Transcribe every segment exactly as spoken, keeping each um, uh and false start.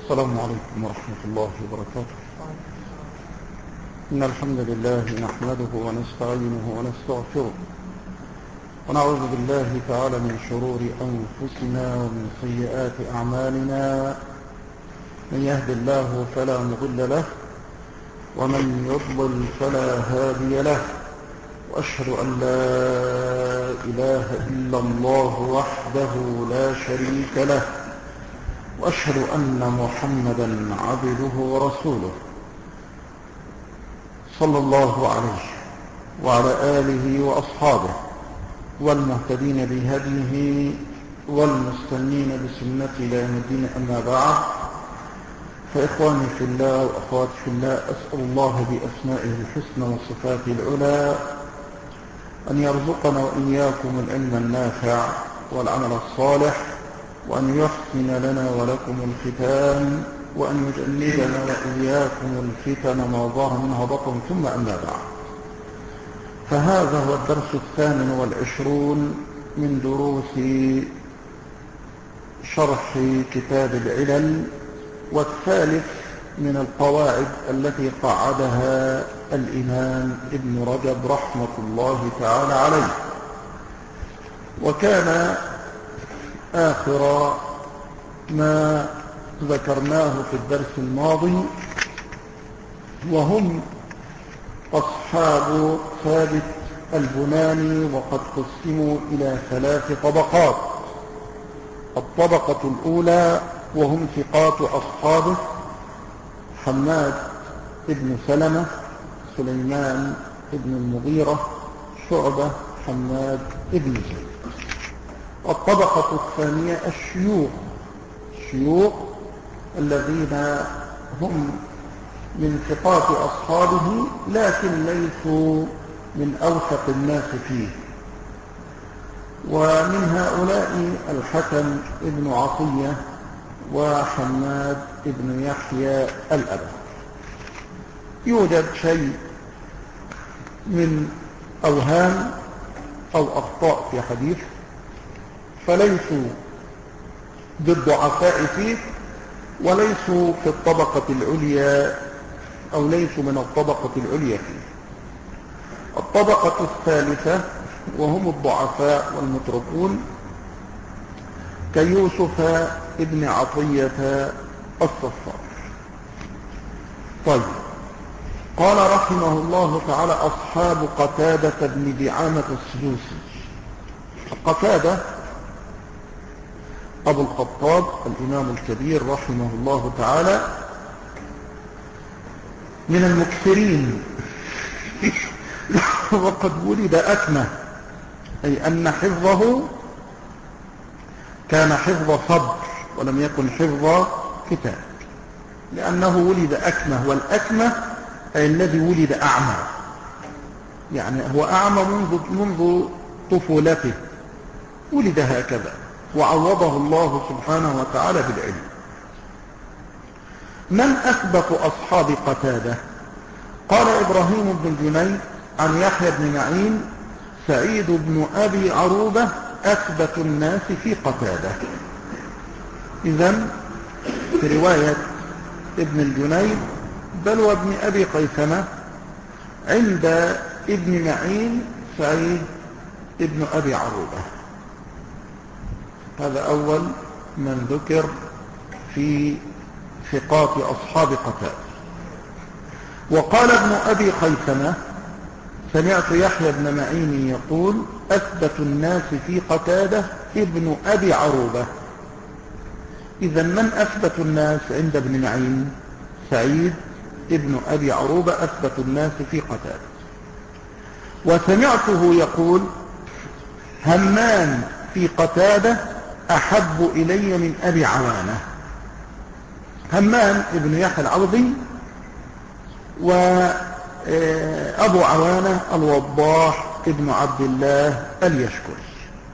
السلام عليكم ورحمة الله وبركاته. إن الحمد لله نحمده ونستعينه ونستغفره ونعوذ بالله تعالى من شرور أنفسنا ومن سيئات أعمالنا. من يهد الله فلا مضل له ومن يضلل فلا هادي له، وأشهد أن لا إله إلا الله وحده لا شريك له، وأشهد أن محمدا عبده ورسوله صلى الله عليه وعلى آله وأصحابه والمهتدين بهديه والمستنين بسنته إلى يوم الدين. أما بعد، فإخواني في الله وأخواتي في الله، أسأل الله بأسمائه الحسنى وصفاته العلى أن يرزقنا وإياكم العلم النافع والعمل الصالح، وأن يحسن لنا ولكم الختام، وأن يجنبنا وإياكم الفتن ما ظهر منها بطن. ثم أما بعد، فهذا هو الدرس الثامن والعشرون من دروس شرح كتاب العلل، والثالث من القواعد التي قعدها الإمام ابن رجب رحمة الله تعالى عليه. وكان آخر ما ذكرناه في الدرس الماضي وهم أصحاب ثابت البناني، وقد قسموا إلى ثلاث طبقات. الطبقة الأولى وهم ثقات أصحابه: حماد ابن سلمة، سليمان ابن المغيرة، شعبة، حماد ابن زيد. الطبقة الثانية الشيوخ، الشيوخ الذين هم من ثقات أصحابه لكن ليسوا من أوثق الناس فيه، ومن هؤلاء الحكم ابن عطية وحماد ابن يحيى الأبد. يوجد شيء من أوهام أو أخطاء في حديث، فليسوا بالضعفاء فيه، وليسوا في الطبقة العليا أو ليسوا من الطبقة العليا فيه. الطبقة الثالثة وهم الضعفاء والمتركون كيوسف ابن عطية الصفار. طيب، قال رحمه الله تعالى: أصحاب قتادة بن دعامة السدوسي. قتادة أبو الخطاب الإمام الكبير رحمه الله تعالى من المكثرين وقد ولد أكمه، أي أن حفظه كان حفظ صبر ولم يكن حفظ كتاب، لأنه ولد أكمه، والأكمه أي الذي ولد أعمى، يعني هو أعمى منذ, منذ طفولته، ولد هكذا، وعوضه الله سبحانه وتعالى بالعلم. من أثبت أصحاب قتادة؟ قال إبراهيم بن الجنيد عن يحيى بن معين: سعيد بن أبي عروبة أثبت الناس في قتادة. إذن في رواية ابن الجنيد بل وابن أبي قيثمة عند ابن معين سعيد ابن أبي عروبة. هذا أول من ذكر في ثقات أصحاب قتادة. وقال ابن أبي قيثمة: سمعت يحيى بن معين يقول: أثبت الناس في قتادة ابن أبي عروبة. إذن من أثبت الناس عند ابن معين؟ سعيد ابن أبي عروبة أثبت الناس في قتادة. وسمعته يقول: همام في قتادة أحب إلي من أبي عوانة. همام ابن يحيى العوضي وأبو عوانة الوضاح ابن عبد الله اليشكري.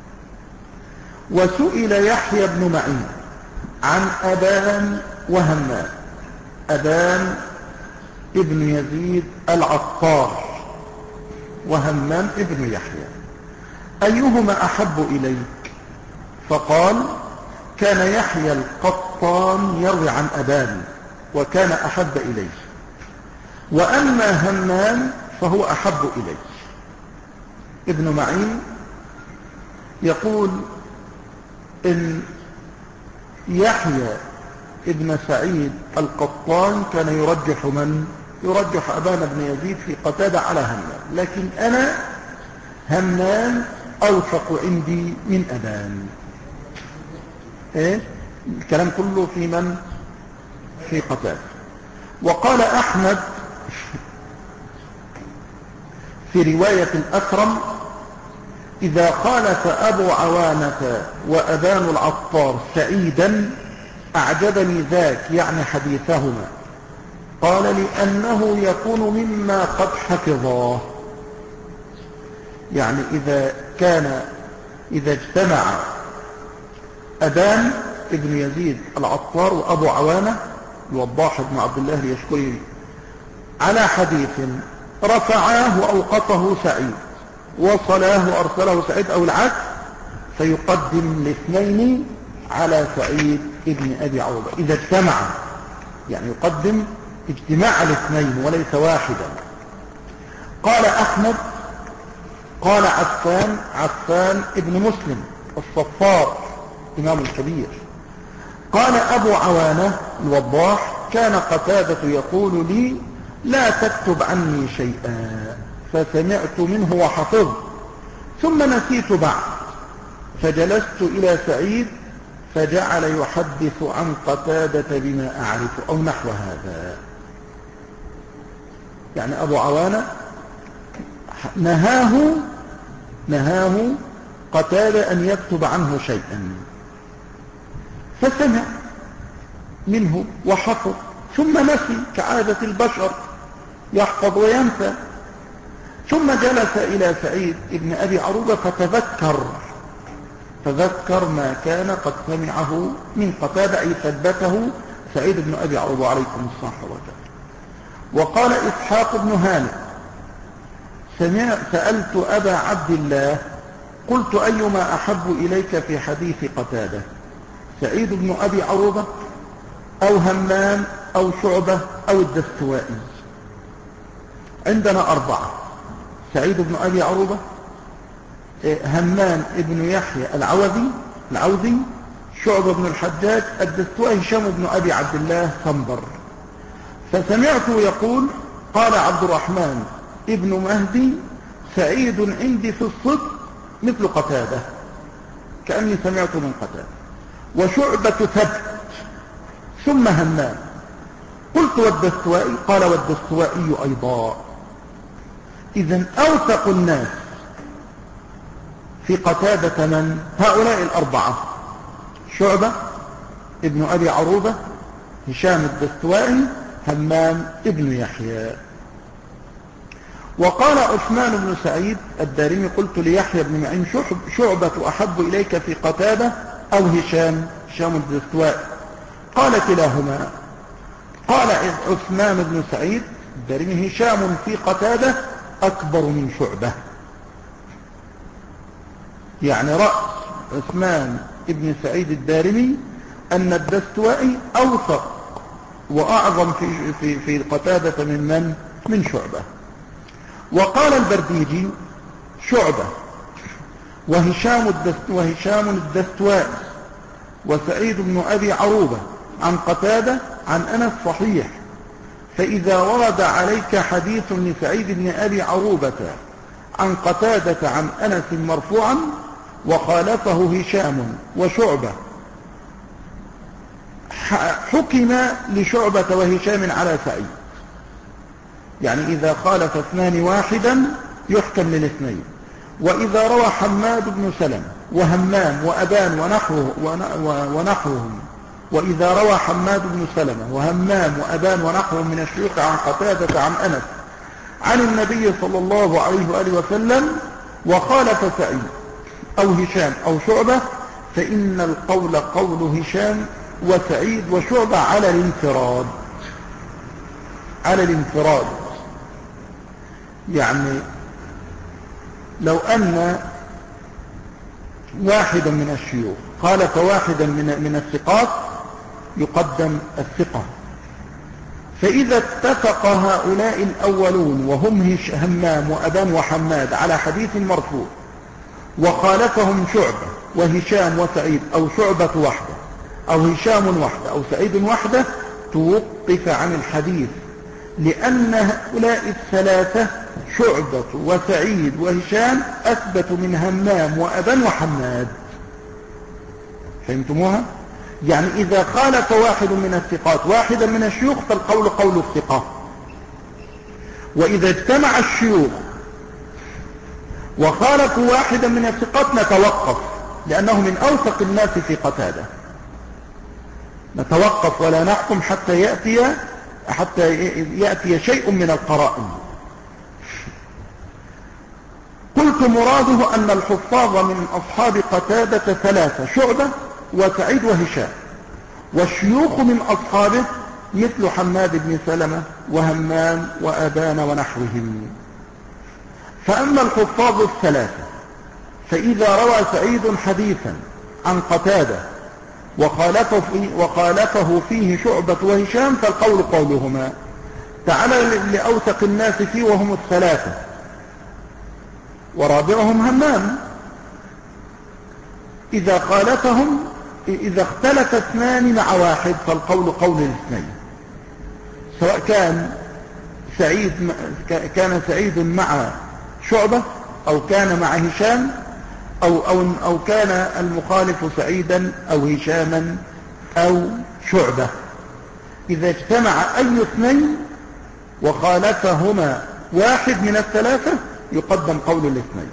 وسئل يحيى بن معين عن أبان وهمام. أبان ابن يزيد العطار وهمام ابن يحيى: أيهما أحب إليك؟ فقال: كان يحيى القطان يروي عن أبان وكان أحب إليه، وأما همام فهو أحب إليه. ابن معين يقول إن يحيى ابن سعيد القطان كان يرجح من؟ يرجح أبان بن يزيد في قتادة على همام، لكن أنا همام أوثق عندي من أبان. إيه؟ الكلام كله في من؟ في قتادة. وقال أحمد في رواية الأكرم: إذا خالف أبو عوانة وأبان العطار سعيدا أعجبني ذاك، يعني حديثهما. قال: لأنه يكون مما قد حفظاه. يعني إذا كان إذا اجتمع أبان ابن يزيد العطار وأبو عوانة الوضاح بن عبد الله اليشكري على حديث رفعاه وأوقفه سعيد، وصلاه وأرسله سعيد أو العكس، فيقدم الاثنين على سعيد ابن أبي عروبة إذا اجتمع، يعني يقدم اجتماع الاثنين وليس واحدا. قال أحمد: قال عفان عفان ابن مسلم الصفار إمام الكبير: قال أبو عوانة الوضاح: كان قتادة يقول لي: لا تكتب عني شيئا، فسمعت منه وحفظت، ثم نسيت بعد، فجلست إلى سعيد فجعل يحدث عن قتادة بما أعرف، أو نحو هذا. يعني أبو عوانة نهاه نهاه قتادة أن يكتب عنه شيئا، فسمع منه وحفظ، ثم نسي كعادة البشر، يحفظ وينسى. ثم جلس إلى سعيد ابن أبي عروبة فتذكر تذكر ما كان قد سمعه من قتادة، أي ثبته سعيد بن أبي عروبة عليكم الصحة والسلام. وقال إسحاق بن هانئ: سمع سألت أبا عبد الله قلت: أيما أحب إليك في حديث قتادة، سعيد بن أبي عروبة أو همام أو شعبة أو الدستوائي؟ عندنا أربعة: سعيد بن أبي عروبة، همام ابن يحيى العوذي العوذي شعبة بن الحجاج، الدستوائي هشام بن أبي عبد الله صنبر. فسمعته يقول: قال عبد الرحمن ابن مهدي: سعيد عندي في الصدق مثل قتادة، كأني سمعت من قتادة، وشعبة ثبت، ثم همام. قلت: والدستوائي؟ قال: والدستوائي أيضا. إذن أوثق الناس في قتادة من؟ هؤلاء الأربعة: شعبة ابن أبي عروبة، هشام الدستوائي، همام ابن يحيى. وقال عثمان بن سعيد الدارمي: قلت ليحيى بن معين: شعبة أحب إليك في قتادة أو هشام هشام الدستوائي؟ قال: كلاهما. قال عثمان بن سعيد الدارمي: هشام في قتادة أكبر من شعبة. يعني رأس عثمان بن سعيد الدارمي أن الدستوائي أوثق وأعظم في, في, في قتادة من من؟ من شعبة. وقال البرديجي: شعبة وهشام الدست وهشام الدستوائي وسعيد بن أبي عروبة عن قتادة عن أنس صحيح، فإذا ورد عليك حديث لسعيد بن أبي عروبة عن قتادة عن أنس مرفوعا وخالفه هشام وشعبة، حكم لشعبة وهشام على سعيد. يعني إذا خالف اثنان واحدا يحكم للاثنين. وإذا روى حماد بن سلمة وهمام وأبان ونحوه ونحوهم وإذا روى حماد بن سلمة وهمام وأبان ونحوهم من الشيوخ عن قتادة عن أنس عن النبي صلى الله عليه وآله وسلم وخالف سعيد أو هشام أو شعبة، فإن القول قول هشام وسعيد وشعبة على الانفراد على الانفراد. يعني لو أن واحدا من الشيوخ خالف واحدا من من الثقات يقدم الثقة. فإذا اتفق هؤلاء الأولون وهم همام وأبان وحماد على حديث مرفوع وخالفهم شعبة وهشام وسعيد أو شعبة وحده أو هشام وحده أو سعيد وحده توقف عن الحديث، لأن هؤلاء الثلاثة شعبة وسعيد وهشام أثبت من همام وأبان وحماد. فهمتموها؟ يعني إذا خالف واحد من الثقات واحدا من الشيوخ فالقول قول الثقة، وإذا اجتمع الشيوخ وخالفوا واحدا من الثقات نتوقف، لأنه من أوثق الناس في قتادة. نتوقف ولا نحكم حتى يأتي حتى يأتي شيء من القرائن. قلت مراده أن الحفاظ من أصحاب قتادة ثلاثة: شعبة وسعيد وهشام، والشيوخ من أصحابه مثل حماد بن سلمة وهمام وأبان ونحوهم. فأما الحفاظ الثلاثة فإذا روى سعيد حديثا عن قتادة وخالفه فيه, وخالفه فيه شعبة وهشام فالقول قولهما. تعالى لأوثق الناس فيه وهم الثلاثة، ورابعهم همام. إذا خالفهم إذا اختلف اثنان مع واحد فالقول قول الاثنين، سواء كان سعيد كان سعيد مع شعبة أو كان مع هشام أو, أو, أو كان المخالف سعيدا أو هشاما أو شعبة. إذا اجتمع أي اثنين وخالفهما واحد من الثلاثة يقدم قول الاثنين.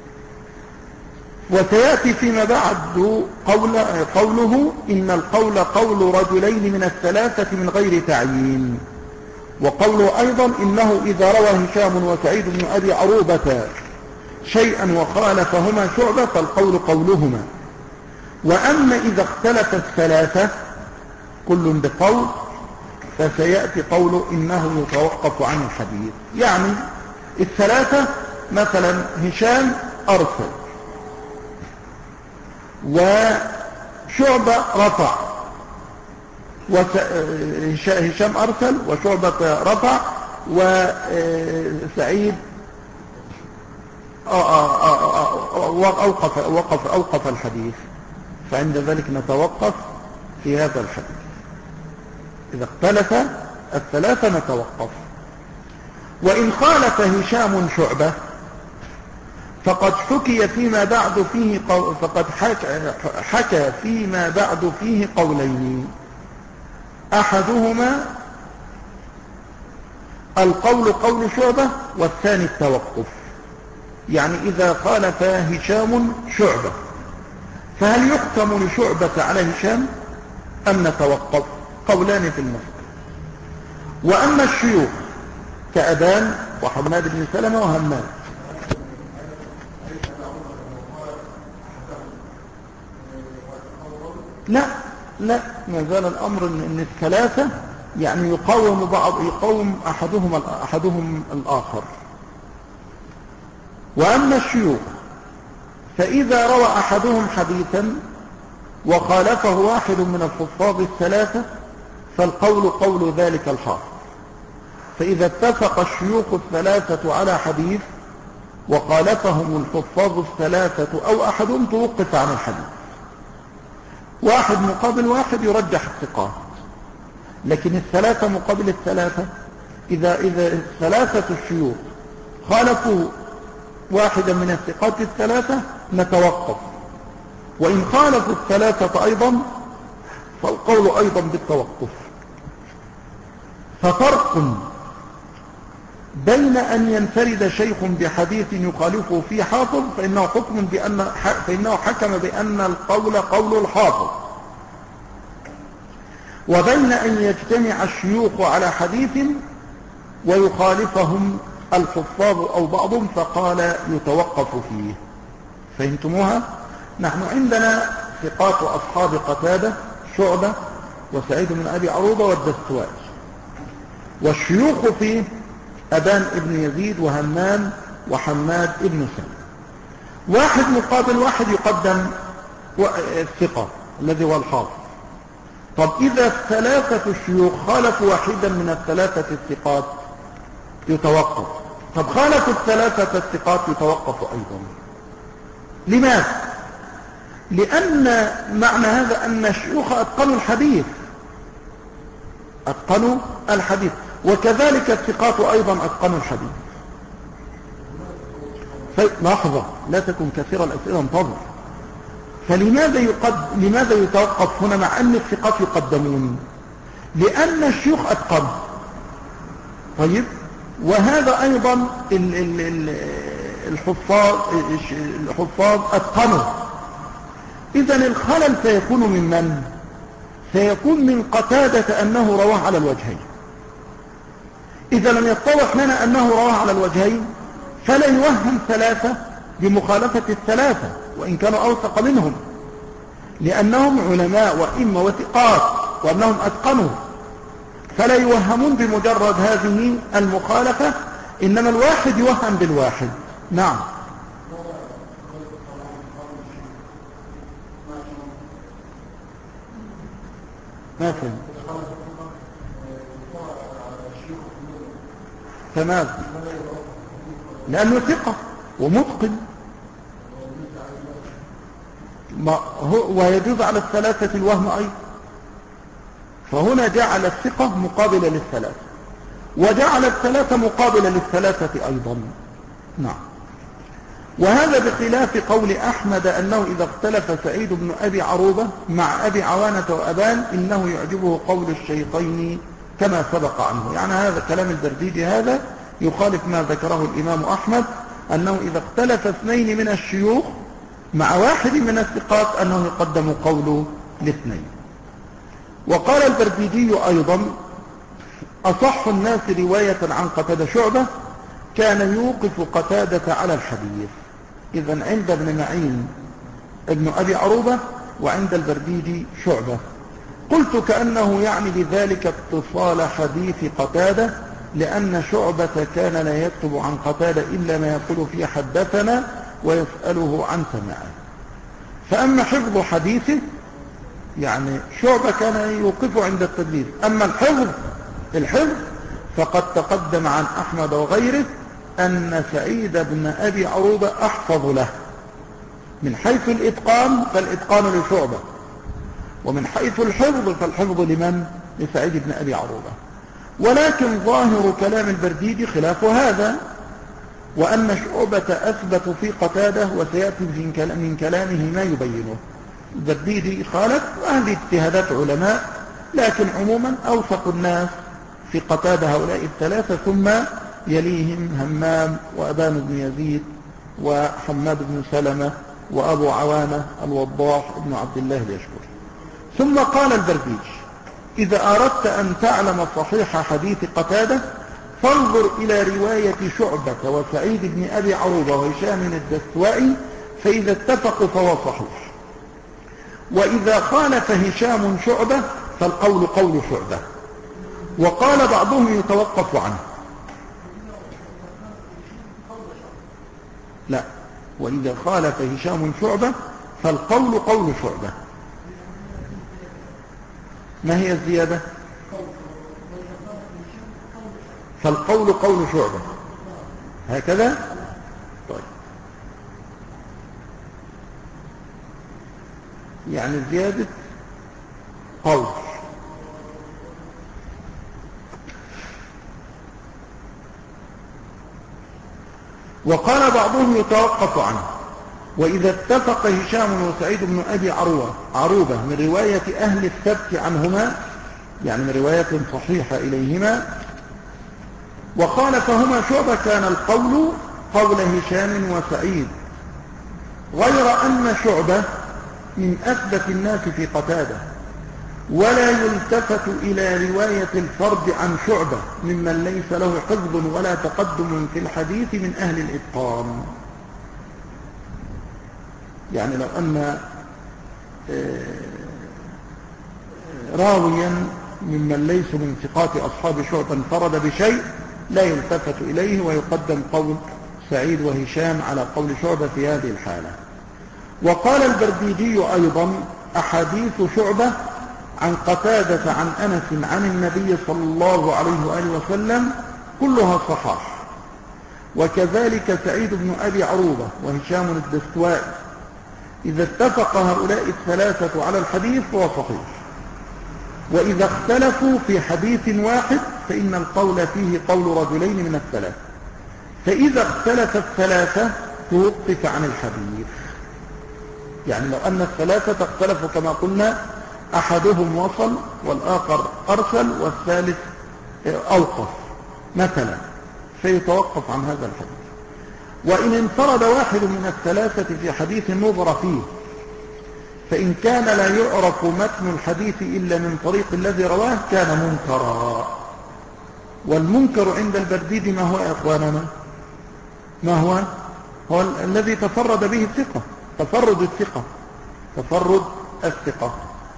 وسيأتي فيما بعد قول قوله إن القول قول رجلين من الثلاثة من غير تعيين، وقوله أيضا إنه إذا روى هشام وسعيد بن أبي عروبة شيئا وخالفهما شعبة فالقول قولهما. وأما إذا اختلف الثلاثة كل بقول فسيأتي قوله إنه يتوقف عن الحديث. يعني الثلاثة مثلا هشام أرسل وشعبة رفع، وهشام أرسل وشعبة رفع وسعيد أوقف, أوقف, أوقف الحديث، فعند ذلك نتوقف في هذا الحديث. إذا اختلف الثلاثة نتوقف. وإن خالف هشام شعبة فقد حكي فيما بعد فيه قو... فقد حكى... حكى فيما بعد فيه قولين: أحدهما القول قول شعبة والثاني التوقف. يعني إذا خالف هشام شعبة فهل يحكم لشعبة على هشام أم نتوقف؟ قولان في المسألة. وأما الشيوخ كأبان وحماد بن سلمة وهمام لا لا ما زال الأمر إن الثلاثة يعني يقاوم بعض يقاوم أحدهم أحدهم الآخر. وأما الشيوخ فإذا روى أحدهم حديثا وخالفه واحد من الحفاظ الثلاثة فالقول قول ذلك الحافظ. فإذا اتفق الشيوخ الثلاثة على حديث وخالفهم الحفاظ الثلاثة أو أحدهم توقف عن الحديث. واحد مقابل واحد يرجح الثقات، لكن الثلاثة مقابل الثلاثة إذا, إذا الثلاثة الشيوخ خالفوا واحدا من الثقات الثلاثة نتوقف. وإن خالفوا الثلاثة أيضا فالقول أيضا بالتوقف. ففرق بين أن ينفرد شيخ بحديث يخالفه فيه حافظ فإنه حكم بأن فإنه حكم بأن القول قول الحافظ، وبين أن يجتمع الشيوخ على حديث ويخالفهم الحفاظ أو بعضهم فقال يتوقف فيه. فهمتموها؟ نحن عندنا ثقات أصحاب قتادة شعبة وسعيد بن أبي عروبة والدستوائي، والشيوخ فيه أبان ابن يزيد وهمام وحماد ابن سلمة. واحد مقابل واحد يقدم الثقة الذي هو الحافظ. طب إذا الثلاثة الشيوخ خالفوا واحدا من الثلاثة الثقات يتوقف. طب خالفوا الثلاثة الثقات يتوقف أيضا. لماذا؟ لأن معنى هذا أن الشيوخ أتقنوا الحديث أتقنوا الحديث وكذلك الثقات أيضا أتقنوا الحديث. لحظة، لا تكن كثير الأسئلة، انتظر. فلماذا يقد... لماذا يتوقف هنا مع أن الثقات يقدمون؟ لأن الشيوخ أتقنوا. طيب، وهذا أيضا ال... ال... ال... الحفاظ الحفاظ أتقنوا. إذن الخلل سيكون من من؟ سيكون من قتادة أنه رواه على الوجهين. إذا لم يتضح لنا أنه رواه على الوجهين فلا يوهم ثلاثة بمخالفة الثلاثة وإن كانوا أوثق منهم، لأنهم علماء وإمة وثقات وأنهم أتقنوا، فلا يوهمون بمجرد هذه المخالفة، إنما الواحد يوهم بالواحد. نعم. ما فهم. فماذا؟ لأنه ثقة ومتقن ما هو ويجوز على الثلاثة الوهم أيضا. فهنا جعل الثقة مقابلة للثلاثة وجعل الثلاثة مقابلة للثلاثة أيضا. نعم. وهذا بخلاف قول أحمد أنه إذا اختلف سعيد بن أبي عروبة مع أبي عوانة وأبان إنه يعجبه قول الشيخين كما سبق عنه. يعني هذا كلام البرديجي هذا يخالف ما ذكره الإمام أحمد أنه إذا اختلف اثنين من الشيوخ مع واحد من الثقات أنه يقدم قوله لاثنين. وقال البرديجي أيضا أصح الناس رواية عن قتادة شعبة كان يوقف قتادة على الحديث. إذن عند ابن معين ابن أبي عروبة وعند البرديجي شعبة. قلت كأنه يعني بذلك اتصال حديث قتادة، لأن شعبة كان لا يكتب عن قتادة إلا ما يقول فيه حدثنا ويسأله عن سماعه. فأما حفظ حديثه يعني شعبة كان يوقف عند التدليس، أما الحفظ الحفظ فقد تقدم عن أحمد وغيره أن سعيد بن أبي عروبة أحفظ له. من حيث الإتقان فالإتقان لشعبة، ومن حيث الحفظ فالحفظ لمن؟ لسعيد بن أبي عروبة. ولكن ظاهر كلام البرديجي خلاف هذا، وأن شعبة أثبت في قتادة وسيأتي من كلامه ما يبينه. البرديجي خالف، وهذه اجتهادات علماء، لكن عموما أوثق الناس في قتادة هؤلاء الثلاثة، ثم يليهم همام وأبان بن يزيد وحماد بن سلمة وأبو عوانة الوضاح بن عبد الله اليشكري. ثم قال البرديجي إذا أردت أن تعلم صحيح حديث قتادة فانظر إلى رواية شعبة وسعيد بن أبي عروبة وهشام الدستوائي، فإذا اتفقوا فهو صحيح، وإذا خالف هشام شعبة فالقول قول شعبة. وقال بعضهم يتوقف عنه. لا، وإذا خالف هشام شعبة فالقول قول شعبة. ما هي الزيادة؟ فالقول قول شعبة هكذا. طيب، يعني زيادة قول. وقال بعضهم يتوقف عنه، وإذا اتفق هشام وسعيد بن أبي عروبة عروبة من رواية أهل الثبت عنهما، يعني من رواية صحيحة إليهما، وخالفهما شعبة كان القول قول هشام وسعيد، غير أن شعبة من أثبت الناس في قتادة، ولا يلتفت إلى رواية الفرد عن شعبة ممن ليس له حفظ ولا تقدم في الحديث من أهل الإتقان. يعني لو أن راويا ممن ليس من ثقات أصحاب شعبة انفرد بشيء لا يلتفت إليه ويقدم قول سعيد وهشام على قول شعبة في هذه الحالة. وقال البرديجي أيضا أحاديث شعبة عن قتادة عن أنس عن النبي صلى الله عليه وآله وسلم كلها صحاح، وكذلك سعيد بن أبي عروبة وهشام الدستوائي. إذا اتفق هؤلاء الثلاثة على الحديث فهو صحيح، وإذا اختلفوا في حديث واحد فإن القول فيه قول رجلين من الثلاثة، فإذا اختلف الثلاثة توقف عن الحديث. يعني لو أن الثلاثة اختلفوا كما قلنا، أحدهم وصل والآخر أرسل والثالث أوقف مثلا، فيتوقف عن هذا الحديث. وإن انفرد واحد من الثلاثة في حديث نظر فيه، فإن كان لا يعرف متن الحديث إلا من طريق الذي رواه كان منكرا. والمنكر عند البرديد ما هو يا أخواننا؟ ما هو؟ هو الذي تفرد به الثقة، تفرد الثقة، تفرد الثقة.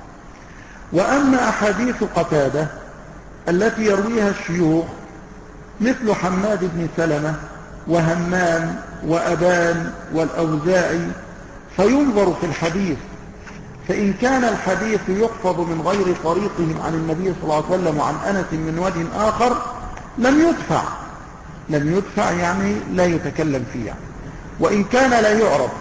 وأما أحاديث قتادة التي يرويها الشيوخ مثل حماد بن سلمة وهمام وأبان والأوزاعي فينظر في الحديث، فإن كان الحديث يحفظ من غير طريقهم عن النبي صلى الله عليه وسلم وعن أنس من وجه آخر لم يدفع، لم يدفع يعني لا يتكلم فيه يعني. وإن كان لا يعرف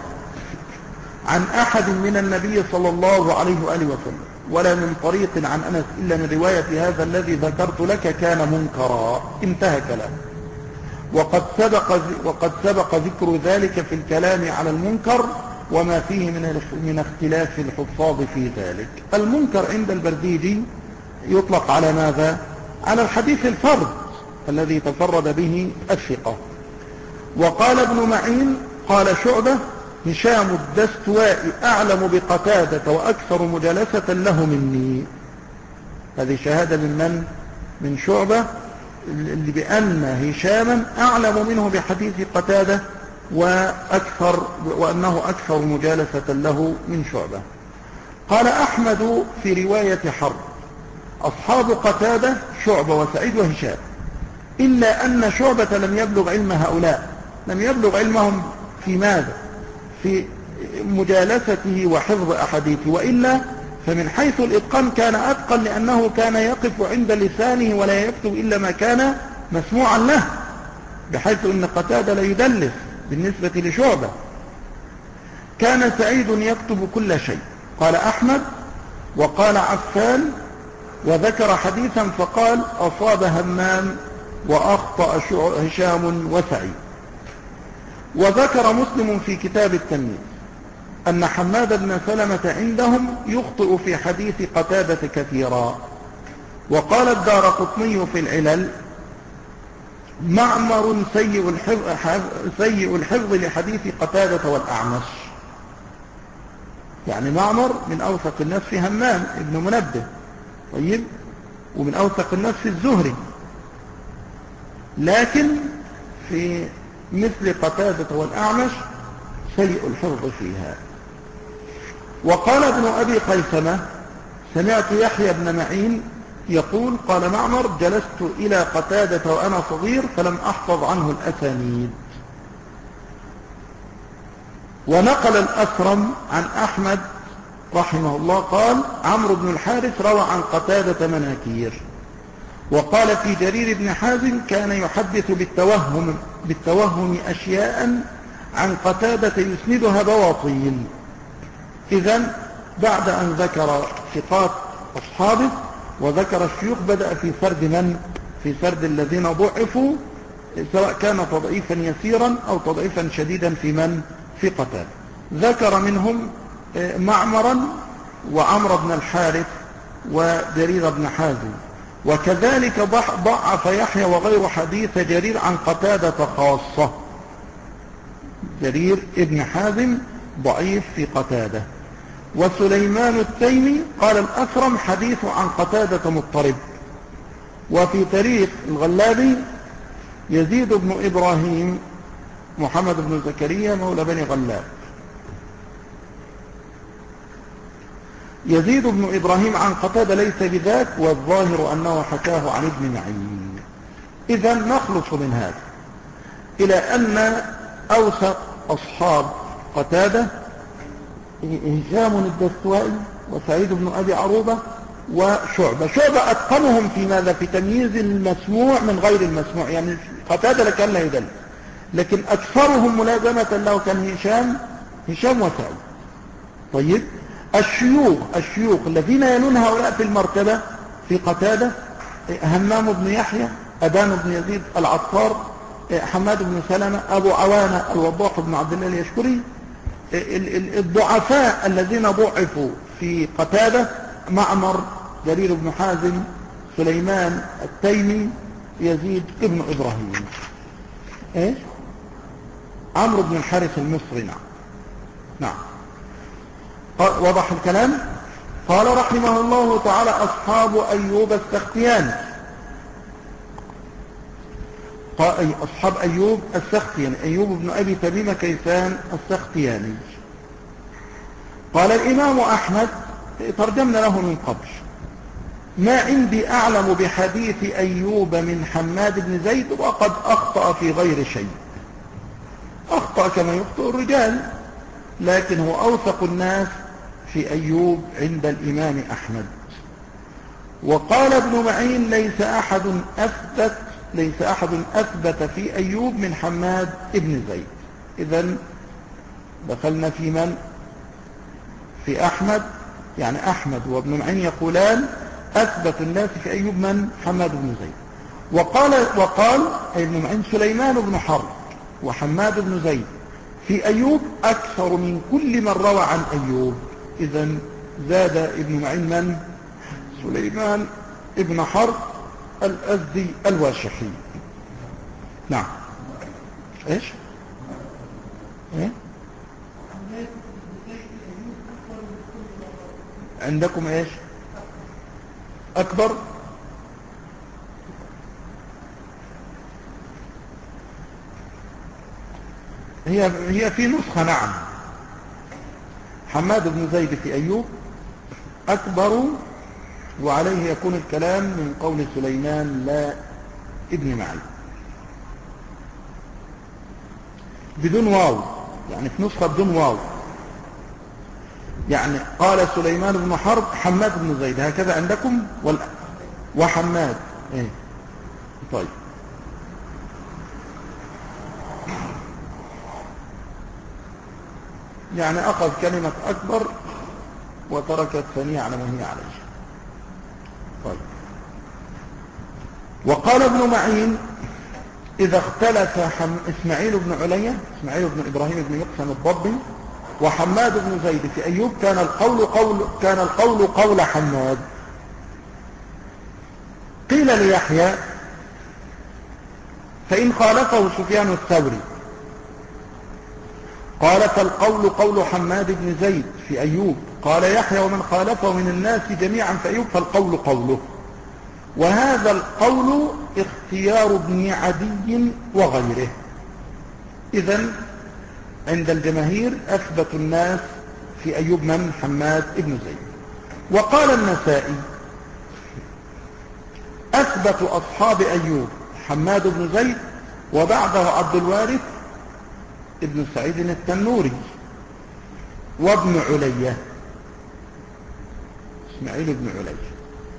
عن أحد من النبي صلى الله عليه وآله وسلم ولا من طريق عن أنس إلا من رواية هذا الذي ذكرت لك كان منكرا. انتهى كلام. وقد سبق وقد سبق ذكر ذلك في الكلام على المنكر وما فيه من من اختلاف الحفاظ في ذلك. المنكر عند البرديجي يطلق على ماذا؟ على الحديث الفرد الذي تفرد به الثقة. وقال ابن معين قال شعبة هشام الدستوائي أعلم بقتادة وأكثر مجالسة له مني. هذه شهادة من من؟ من شعبة، اللي بأن هشاما أعلم منه بحديث قتادة وأكثر وأنه أكثر مجالسة له من شعبة. قال أحمد في رواية حرب أصحاب قتادة شعبة وسعيد وهشام، إلا أن شعبة لم يبلغ علم هؤلاء، لم يبلغ علمهم في ماذا؟ في مجالسته وحفظ أحاديثه، وإلا فمن حيث الإتقان كان أتقن، لأنه كان يقف عند لسانه ولا يكتب إلا ما كان مسموعا له، بحيث أن قتادة لا يدلس بالنسبة لشعبة. كان سعيد يكتب كل شيء. قال أحمد وقال عفان وذكر حديثا فقال أصاب همام وأخطأ هشام وسعيد. وذكر مسلم في كتاب التمييز أن حماد بن سلمة عندهم يخطئ في حديث قتادة كثيرا. وقال الدارقطني في العلل معمر سيء الحفظ, سيء الحفظ لحديث قتادة والأعمش. يعني معمر من أوثق الناس في همام ابن منبه، طيب، ومن أوثق الناس في الزهري، لكن في مثل قتادة والأعمش سيء الحفظ فيها. وقال ابن أبي قيثمة سمعت يحيى بن معين يقول قال معمر جلست إلى قتادة وأنا صغير فلم أحفظ عنه الأسانيد. ونقل الأثرم عن أحمد رحمه الله قال عمرو بن الحارث روى عن قتادة مناكير. وقال في جرير بن حازم كان يحدث بالتوهم, بالتوهم أشياء عن قتادة يسندها بواطيل. إذن بعد أن ذكر ثقات أصحابه وذكر الشيوخ بدأ في سرد من؟ في سرد الذين ضعفوا، سواء كان تضعيفا يسيرا أو تضعيفا شديدا في من؟ في قتادة. ذكر منهم معمرا وعمر بن الحارث وجرير بن حازم. وكذلك ضعف يحيى وغير حديث جرير عن قتادة خاصة. جرير ابن حازم ضعيف في قتادة. وسليمان التيمي قال الأثرم حديث عن قتادة مضطرب. وفي تاريخ الغلابي يزيد بن إبراهيم محمد بن زكريا مولى بني غلاب، يزيد بن إبراهيم عن قتادة ليس بذاك، والظاهر أنه حكاه عن ابن معين. إذن نخلص من هذا إلى أن أوثق أصحاب قتادة هشام الدستوائي وسعيد بن أبي عروبة وشعبة. شعبة أتقنهم في ماذا؟ في تمييز المسموع من غير المسموع، يعني قتادة لكان لا يدل، لكن أكثرهم ملازمة له كان هشام هشام وسعيد. طيب الشيوخ الشيوخ الذين يلون هؤلاء في المرتبة في قتادة: همام بن يحيى، أبان بن يزيد العطار، حماد بن سلمة، أبو عوانة الوضاح بن عبد الله اليشكري. الضعفاء الذين ضعفوا في قتادة: معمر، جرير بن حازم، سليمان التيمي، يزيد ابن إبراهيم، ايش عمرو بن الحارث المصري. نعم نعم وضح الكلام. قال رحمه الله تعالى: أصحاب أيوب السختياني. قال أصحاب أيوب السختياني: أيوب بن أبي تميم كيسان السختياني. قال الإمام أحمد، ترجمنا له من قبل: ما عندي أعلم بحديث أيوب من حماد بن زيد، وقد أخطأ في غير شيء. أخطأ كما يخطئ الرجال، لكن هو أوثق الناس في أيوب عند الإمام أحمد. وقال ابن معين: ليس أحد أثبت ليس أحد أثبت في أيوب من حماد بن زيد. إذن دخلنا في من؟ في أحمد. يعني أحمد وابن معين يقولان أثبت الناس في أيوب من؟ حماد بن زيد. وقال وقال ابن معين: سليمان بن حرب وحماد بن زيد في أيوب أكثر من كل من روى عن أيوب. إذن زاد ابن معين من؟ سليمان ابن حرب الأزدي الواشحي. نعم. ايش ايه عندكم؟ ايش اكبر؟ هي هي في نسخة. نعم، حماد بن زيد في أيوب أكبر، وعليه يكون الكلام من قول سليمان لا ابن معين بدون واو، يعني في نسخة بدون واو. يعني قال سليمان بن حرب حماد بن زيد، هكذا عندكم؟ وحماد ايه. طيب يعني أخذ كلمة أكبر وترك الثانية على ما هي عليه. طيب وقال ابن معين: إذا اختلف حم... إسماعيل بن علية إسماعيل بن إبراهيم بن مقسم الضبي وحماد بن زيد في أيوب كان القول قول كان القول قول حماد. قيل ليحيى: فإن خالفه سفيان الثوري؟ قال: فالقول قول حماد بن زيد في أيوب. قال يحيى: ومن خالفه من الناس جميعا في أيوب فالقول قوله. وهذا القول اختيار ابن عدي وغيره. إذن عند الجماهير أثبت الناس في أيوب من؟ حماد بن زيد. وقال النسائي: أثبت أصحاب أيوب حماد بن زيد، وبعده عبد الوارث ابن سعيد التنوري وابن علية إسماعيل بن علية.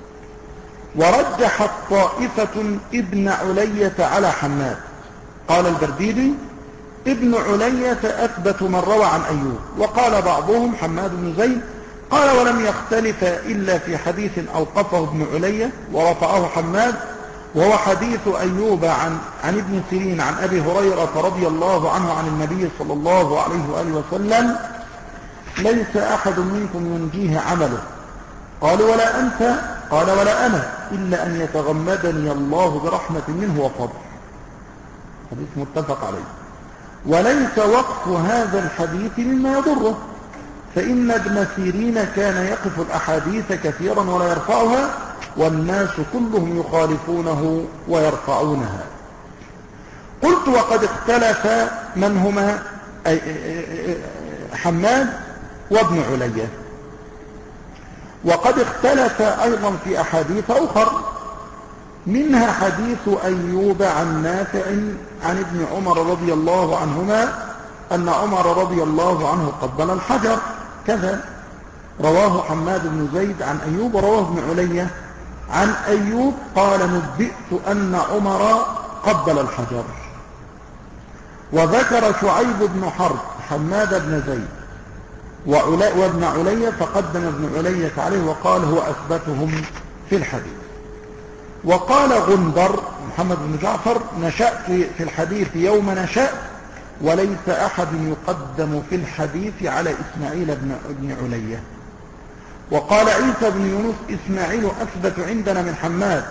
ورجحت طائفة ابن علية على حماد. قال البرديدي: ابن علية أثبت من روى عن أيوب. وقال بعضهم حماد بن زيد. قال: ولم يختلف إلا في حديث أوقفه ابن علية ورفعه حماد، وهو حديث أيوب عن, عن ابن سيرين عن أبي هريرة رضي الله عنه عن النبي صلى الله عليه وآله وسلم: ليس أحد منكم ينجيه عمله. قالوا: ولا أنت؟ قال: ولا أنا، إلا أن يتغمدني الله برحمة منه وفضل. حديث متفق عليه. وليس وقف هذا الحديث مما يضره، فإن ابن سيرين كان يقف الأحاديث كثيرا ولا يرفعها، والناس كلهم يخالفونه ويرفعونها. قلت: وقد اختلف من هما حماد وابن علية، وقد اختلف أيضا في أحاديث أخر. منها حديث أيوب عن نافع عن ابن عمر رضي الله عنهما أن عمر رضي الله عنه قبل الحجر كذا. رواه حماد بن زيد عن أيوب، ورواه ابن علية عن أيوب قال نبئت أن عمر قبل الحجر. وذكر شعيب بن حرب حماد بن زيد وابن علية، فقدم ابن علية عليه وقال هو أثبتهم في الحديث. وقال غندر محمد بن جعفر نشأت في الحديث يوم نشأت، وليس أحد يقدم في الحديث على إسماعيل بن علية. وقال عيسى بن يونس إسماعيل أثبت عندنا من حماد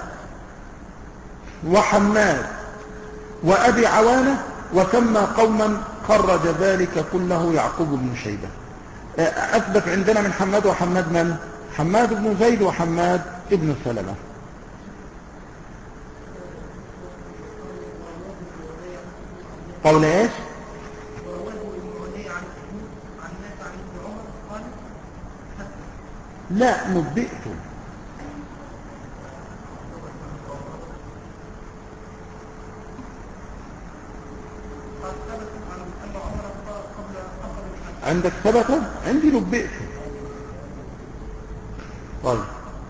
وحماد وأبي عوانة، وسمى قوما خرج ذلك كله يعقوب بن شيبة. أثبت عندنا من حماد وحماد من؟ حماد بن زيد وحماد ابن سلمة. قول ايش؟ لا نبئته. عندك ثبت؟ عندي نبئته. طيب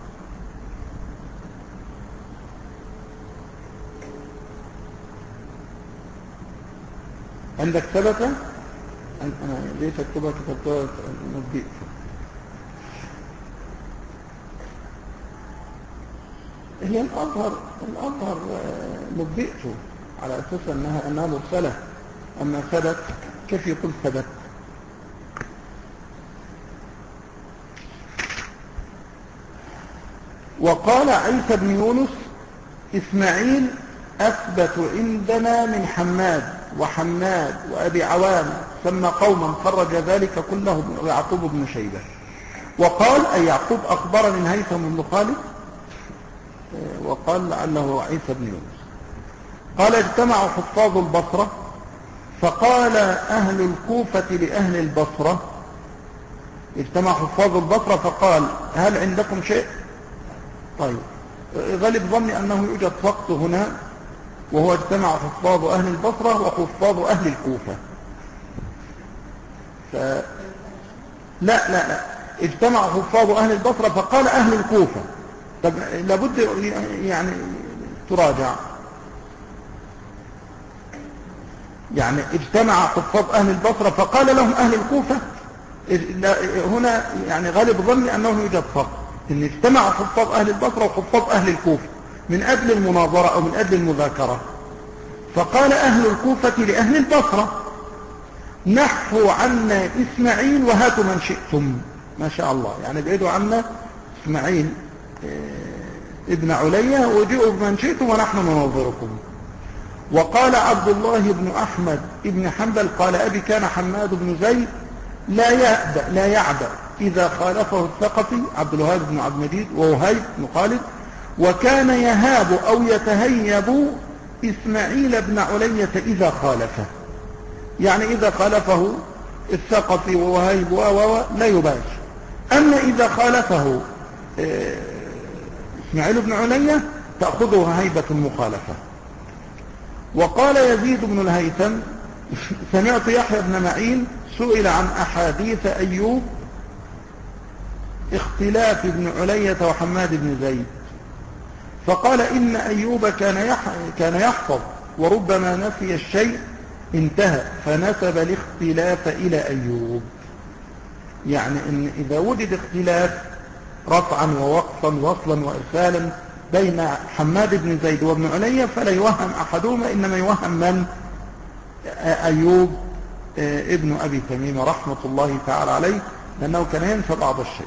عندك ثبت؟ أنا ليش أكتبها كتبتها نبئته؟ هي الأظهر الأظهر نبئته على أساس أنها أنها مرسلة، أما ثبت كيف يقول ثبت؟ وقال عيسى بن يونس إسماعيل أثبت عندنا من حماد وحماد وأبي عوان، سمى قوما خرج ذلك كله يعقوب بن شيبة. وقال أي يعقوب أخبرني من هيثم بن خالد، وقال لعله عيسى بن يونس. قال اجتمع حفاظ البصرة فقال أهل الكوفة لأهل البصرة، اجتمع حفاظ البصرة فقال هل عندكم شيء؟ طيب غالب ظني أنه يوجد وقت هنا، وهو اجتمع حفاظ أهل البصرة وحفاظ أهل الكوفة. ف... لا لا لا اجتمع حفاظ أهل البصرة فقال أهل الكوفة. طب لابد يعني تراجع، يعني اجتمع حفاظ أهل البصرة فقال لهم أهل الكوفة. هنا يعني غالب ظني أنه يوجد فرق، إن اجتمع حفاظ أهل البصرة وحفاظ أهل الكوفة من أجل المناظرة أو من أجل المذاكرة، فقال أهل الكوفة لأهل البصرة نحوا عنا إسماعيل وهاتوا من شئتم. ما شاء الله، يعني ابعدوا عنا إسماعيل ابن علية وجئوا بمن شئتم ونحن نناظركم. وقال عبد الله بن أحمد ابن حنبل قال أبي كان حماد بن زيد لا يعبأ لا يعبأ إذا خالفه الثقفي عبد الوهاب بن عبد المجيد ووهيب بن خالد، وكان يهاب أو يتهيب إسماعيل بن علية إذا خالفه، يعني إذا خالفه الثقفي ووهيب و لا يباشر، أما إذا خالفه إسماعيل بن علية تأخذه هيبة المخالفة. وقال يزيد بن الهيثم سمعت يحيى بن معين سئل عن أحاديث أيوب اختلاف ابن علية وحماد بن زيد، فقال إن أيوب كان كان يحفظ وربما نسي الشيء انتهى، فنسب الاختلاف إلى أيوب. يعني إن إذا وجد اختلاف رفعا ووقفا وصلا وإرسالا بين حماد بن زيد وابن علية فلا يوهم أحدهما، إنما يوهم من؟ أيوب ابن أبي تميم رحمة الله تعالى عليه، لأنه كان ينسى بعض الشيء.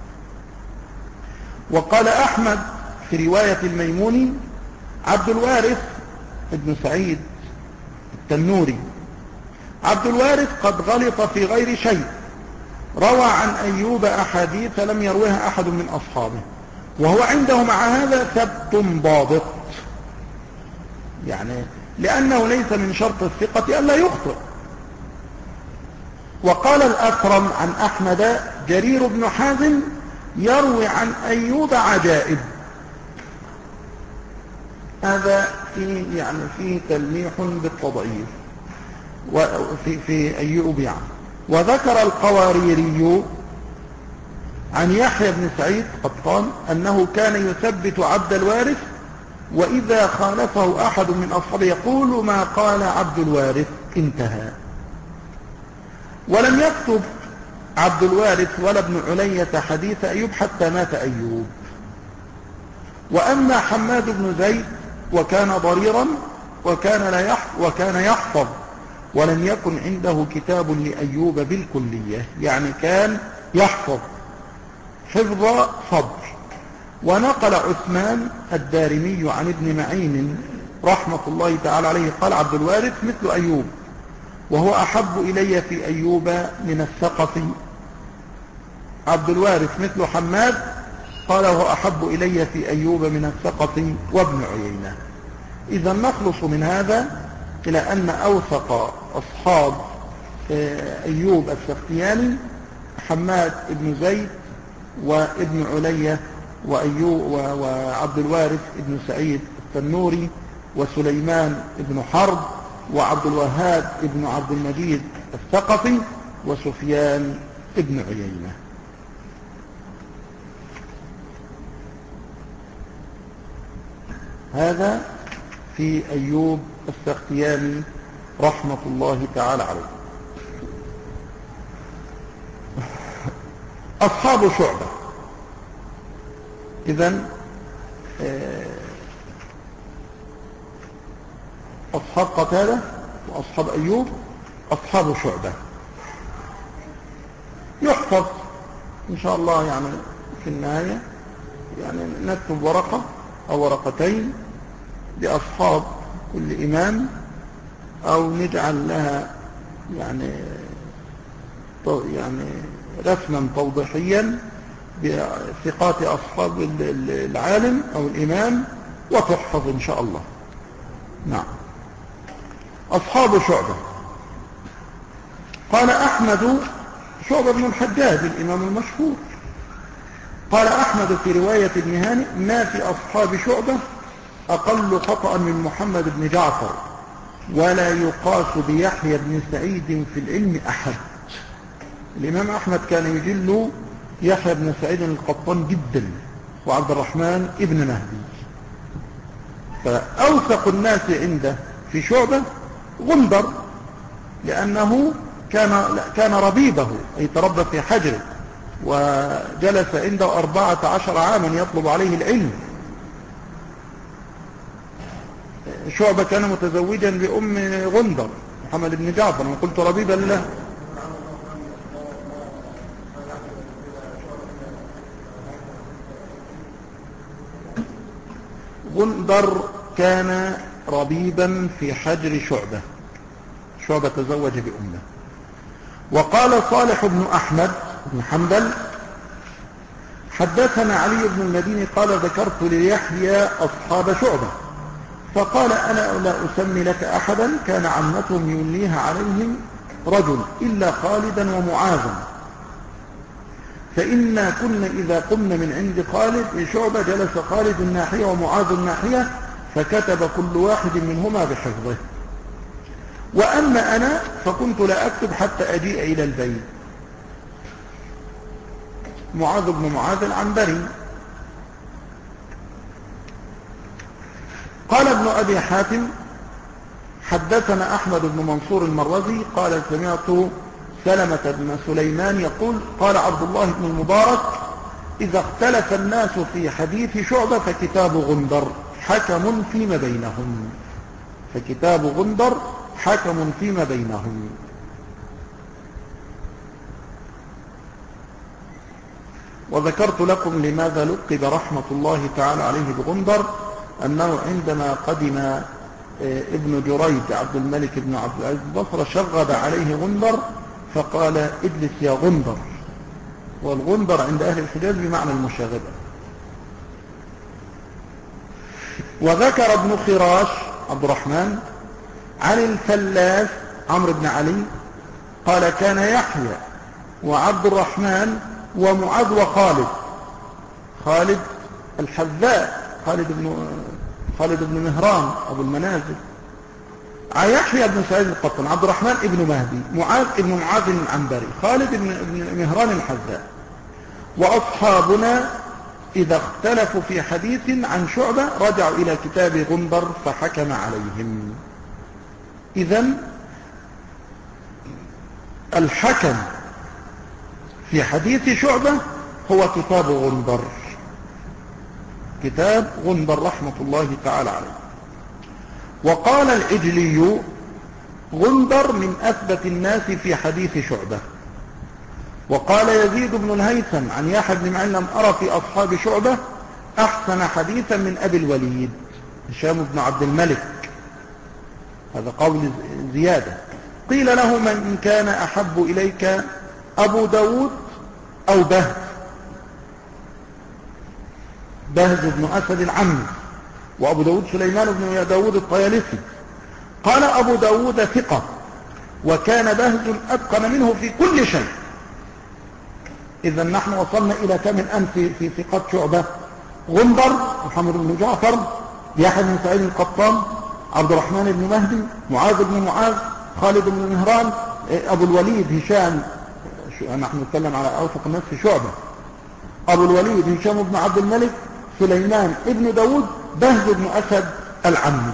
وقال أحمد في رواية الميموني عبد الوارث ابن سعيد التنوري عبد الوارث قد غلط في غير شيء، روى عن أيوب أحاديث لم يروها أحد من أصحابه، وهو عنده مع هذا ثبت ضابط، يعني لأنه ليس من شرط الثقة ألا يخطئ. وقال الأكرم عن أحمد جرير بن حازم يروي عن أيوب عجائب، هذا في يعني في تلميح بالتضعيف وفي في أيوب يعني. وذكر القواريري عن يحيى بن سعيد قطان أنه كان يثبت عبد الوارث، وإذا خالفه أحد من أصحابه يقول ما قال عبد الوارث، انتهى. ولم يكتب عبد الوارث ولا ابن علية حديث أيوب حتى مات أيوب. وأما حماد بن زيد وكان ضريرا وكان, لا يحفظ وكان يحفظ ولم يكن عنده كتاب لأيوب بالكلية، يعني كان يحفظ حفظ صبر. ونقل عثمان الدارمي عن ابن معين رحمة الله تعالى عليه قال عبد الوارث مثل أيوب وهو أحب إلي في أيوب من الثقفي. عبد الوارث مثل حماد قال وهو أحب إلي في أيوب من الثقفي وابن عيينة. إذا نخلص من هذا إلى أن أوثق أصحاب أيوب السختياني حماد بن زيد وابن علية وأيوب وعبد الوارث بن سعيد التنوري وسليمان بن حرب وعبد الوهاب بن عبد المجيد الثقفي وسفيان بن عيينة. هذا في أيوب السختياني رحمة الله تعالى عليه. أصحاب شعبة، إذن أصحاب قتادة وأصحاب أيوب أصحاب شعبة. يحفظ إن شاء الله يعني في النهاية يعني نكتب ورقة أو ورقتين لأصحاب كل إمام، أو نجعل لها يعني يعني رسما توضيحيا بثقات أصحاب العالم أو الإمام وتحفظ إن شاء الله. نعم. أصحاب شعبة. قال أحمد شعبة بن الحجاج الإمام المشهور، قال أحمد في رواية ابن هانئ ما في أصحاب شعبة أقل خطأ من محمد بن جعفر، ولا يقاس بيحيى بن سعيد في العلم أحد. الإمام أحمد كان يجل يحيى بن سعيد القطان جدا وعبد الرحمن ابن مهدي، فأوثق الناس عنده في شعبة غندر، لأنه كان كان ربيبه أي تربى في حجره وجلس عنده أربعة عشر عاما يطلب عليه العلم. شعبة كان متزوجا بأم غندر محمد بن جعفر، أنا قلت ربيبا له. غندر كان ربيبا في حجر شعبة، شعبة تزوج بأمه. وقال صالح بن أحمد بن حنبل حدثنا علي بن المديني قال ذكرت ليحيى أصحاب شعبة فقال أنا لا أسمي لك أحدا كان عمتهم يمليها عليهم رجل إلا خالدا ومعاذا، فإنا كنا إذا قمنا من عند خالد شعبة جلس خالد الناحية ومعاذ الناحية فكتب كل واحد منهما بحفظه. وأما أنا فكنت لا أكتب حتى أجيء إلى البيت. معاذ بن معاذ العنبري. قال ابن أبي حاتم حدثنا أحمد بن منصور المروزي قال سمعت سلمة بن سليمان يقول قال عبد الله بن المبارك إذا اختلف الناس في حديث شعبة فكتاب غندر حكم فيما بينهم، فكتاب غندر حكم فيما بينهم. وذكرت لكم لماذا لقب رحمة الله تعالى عليه بغندر، أنه عندما قدم ابن جريج عبد الملك بن عبد العزيز البصرة شغب عليه غندر فقال اجلس يا غندر، والغندر عند أهل الحجاز بمعنى المشاغبة. وذكر ابن خراش عبد الرحمن عن الفلاس عمرو بن علي قال كان يحيى وعبد الرحمن ومعاذ وخالد، خالد الحذاء خالد بن خالد بن مهران أبو المنازل، يحيى بن سعيد القطان، عبد الرحمن بن مهدي، معاذ بن معاذ العنبري، خالد بن مهران الحذاء. وأصحابنا إذا اختلفوا في حديث عن شعبة رجعوا إلى كتاب غندر فحكم عليهم. إذن الحكم في حديث شعبة هو كتاب غندر، كتاب غندر رحمة الله تعالى عليه. وقال العجلي غندر من أثبت الناس في حديث شعبة. وقال يزيد بن الهيثم عن يحيى بن معين لم أرى في أصحاب شعبة أحسن حديثا من أبي الوليد هشام بن عبد الملك، هذا قول زيادة. قيل له من كان أحب إليك أبو داود أو بهز، بهز بن أسد العمي، وأبو داود سليمان بن داود الطيالسي. قال أبو داود ثقة، وكان بهز أتقن منه في كل شيء. إذا نحن وصلنا إلى كم الآن في في ثقات شعبة؟ غندر محمد بن جعفر، يحيى بن سعيد القطان، عبد الرحمن بن مهدي، معاذ بن معاذ، خالد بن مهران، أبو الوليد هشام، نحن نتكلم على أوثق الناس في شعبة، أبو الوليد هشام بن عبد الملك، سليمان ابن داود، بهز بن أسد العمي.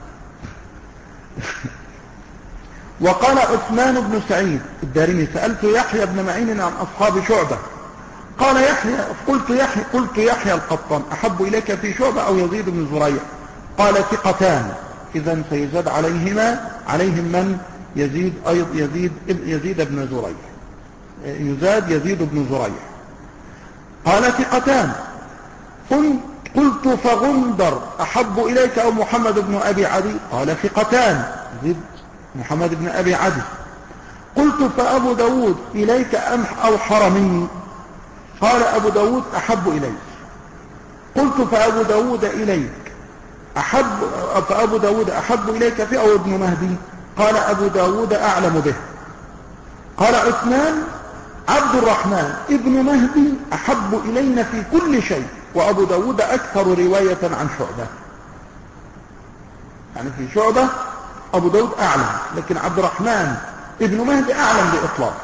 وقال عثمان بن سعيد الدارمي سألت يحيى بن معين عن أصحاب شعبة، قال يحيى قلت يحيى قلت يحيى القطان أحب إليك في شعبة أو يزيد بن زريع؟ قال ثقتان. إذا سيزاد عليهما عليهم من؟ يزيد أيض يزيد يزيد بن زريع، يزاد يزيد بن زريع. قال ثقتان. قلت فغندر أحب إليك أو محمد بن أبي عدي؟ قال ثقتان، يزيد محمد بن أبي عدي. قلت فأبو داود إليك أم أو حرمي؟ قال أبو داود أحب إليك. قلت فأبو داود إليك أحب فأبو داود أحب إليك في أو ابن مهدي؟ قال أبو داود أعلم به. قال عثمان عبد الرحمن ابن مهدي أحب إلينا في كل شيء، وأبو داود أكثر رواية عن شعبة. يعني في شعبة أبو داود أعلم، لكن عبد الرحمن ابن مهدي أعلم بإطلاق.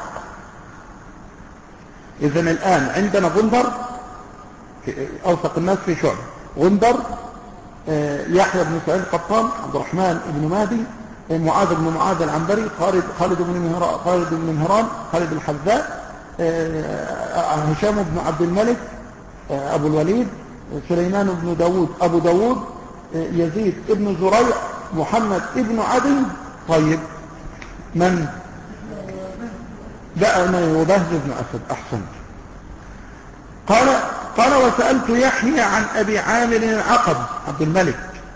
إذن الآن عندنا غندر أوثق الناس في شعبة، غندر، يحيى بن سعيد القطان، عبد الرحمن ابن مهدي، معاذ بن معاذ العنبري، خالد خالد بن مهران خالد بن مهران خالد الحذاء، هشام بن عبد الملك أبو الوليد، سليمان بن داود أبو داود، يزيد ابن زريع، محمد ابن عدي. طيب من بقى؟ وبهز بن أسد. أحسن. قال قال وسألت يحيى عن أبي عامر العقب عبد الملك،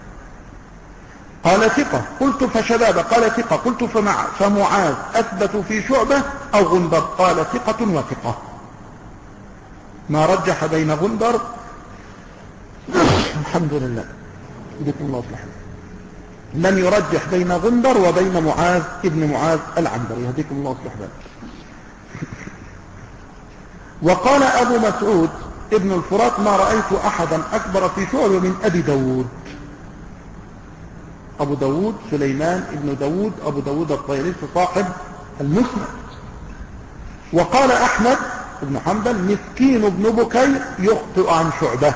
قال ثقة. قلت فشباب؟ قال ثقة. قلت فمع فمعاذ أثبت في شعبة أو غندر؟ قال ثقة وثقة. ما رجح بين غندر الحمد لله بكم الله صلحه لم يرجح بين غندر وبين معاذ ابن معاذ العنبري، يهديكم الله صلح ذلك. وقال أبو مسعود ابن الفرات ما رأيت أحدا أكبر في شعبة من أبي داود. أبو داود سليمان ابن داود أبو داود الطيالسي صاحب المسند. وقال أحمد بن حنبل مسكين بن بكير يخطئ عن شعبة.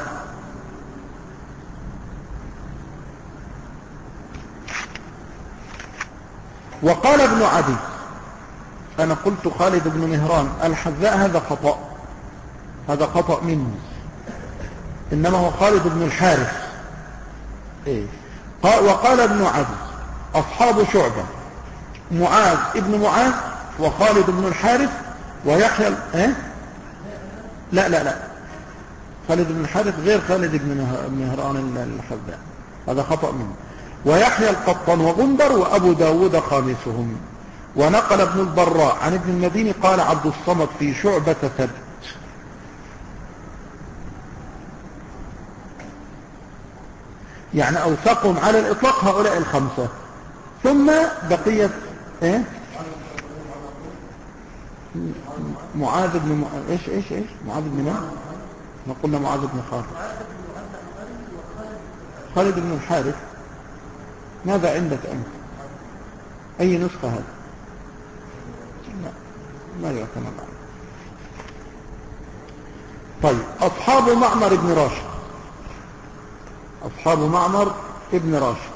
وقال ابن عدي أنا قلت خالد بن مهران الحذاء هذا خطأ، هذا خطأ مني، إنما هو خالد بن الحارث. إيه؟ وقال ابن عدي أصحاب شعبة معاذ ابن معاذ وخالد بن الحارث ويحيى إيه؟ لا لا لا خالد بن الحارث غير خالد بن مهران الحذاء، هذا خطأ مني. ويحيى القطان وغندر وأبو داود خامسهم. ونقل ابن البراء عن ابن المديني قال عبد الصمد في شعبة ثبت. يعني أوثقهم على الإطلاق هؤلاء الخمسة. ثم بقية إيه؟ معاذ بن م... إيش إيش إيش معاذ بن من؟ ما قلنا معاذ بن خالد. خالد بن الحارث. ماذا عندك أنت؟ أي نسخة هذا؟ لا ما يعتمد عنه. طيب أصحاب معمر بن راشد، أصحاب معمر بن راشد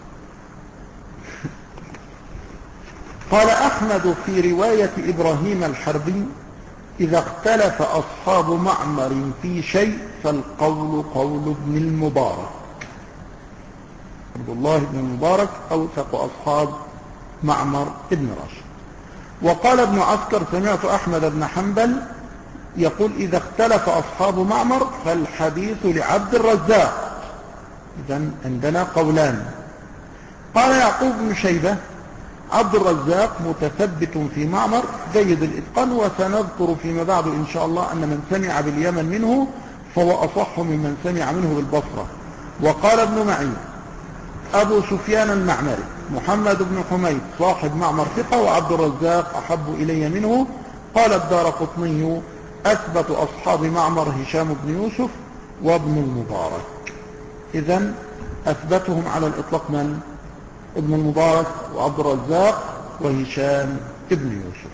قال أحمد في رواية إبراهيم الحربي: إذا اختلف أصحاب معمر في شيء فالقول قول ابن المبارك. عبد الله بن المبارك أوثق أصحاب معمر بن راشد. وقال ابن عسكر: سمعت أحمد بن حنبل يقول: إذا اختلف أصحاب معمر فالحديث لعبد الرزاق. إذن عندنا قولان. قال يعقوب بن شيبة: عبد الرزاق متثبت في معمر جيد الإتقان، وسنذكر فيما بعد إن شاء الله أن من سمع باليمن منه فهو أصح ممن سمع منه بالبصرة. وقال ابن معين: أبو سفيان المعمري محمد بن حميد صاحب معمر ثقة، وعبد الرزاق أحب إلي منه. قال الدارقطني: أثبت أصحاب معمر هشام بن يوسف وابن المبارك. إذن أثبتهم على الإطلاق من؟ ابن المبارك وعبد الرزاق وهشام ابن يوسف.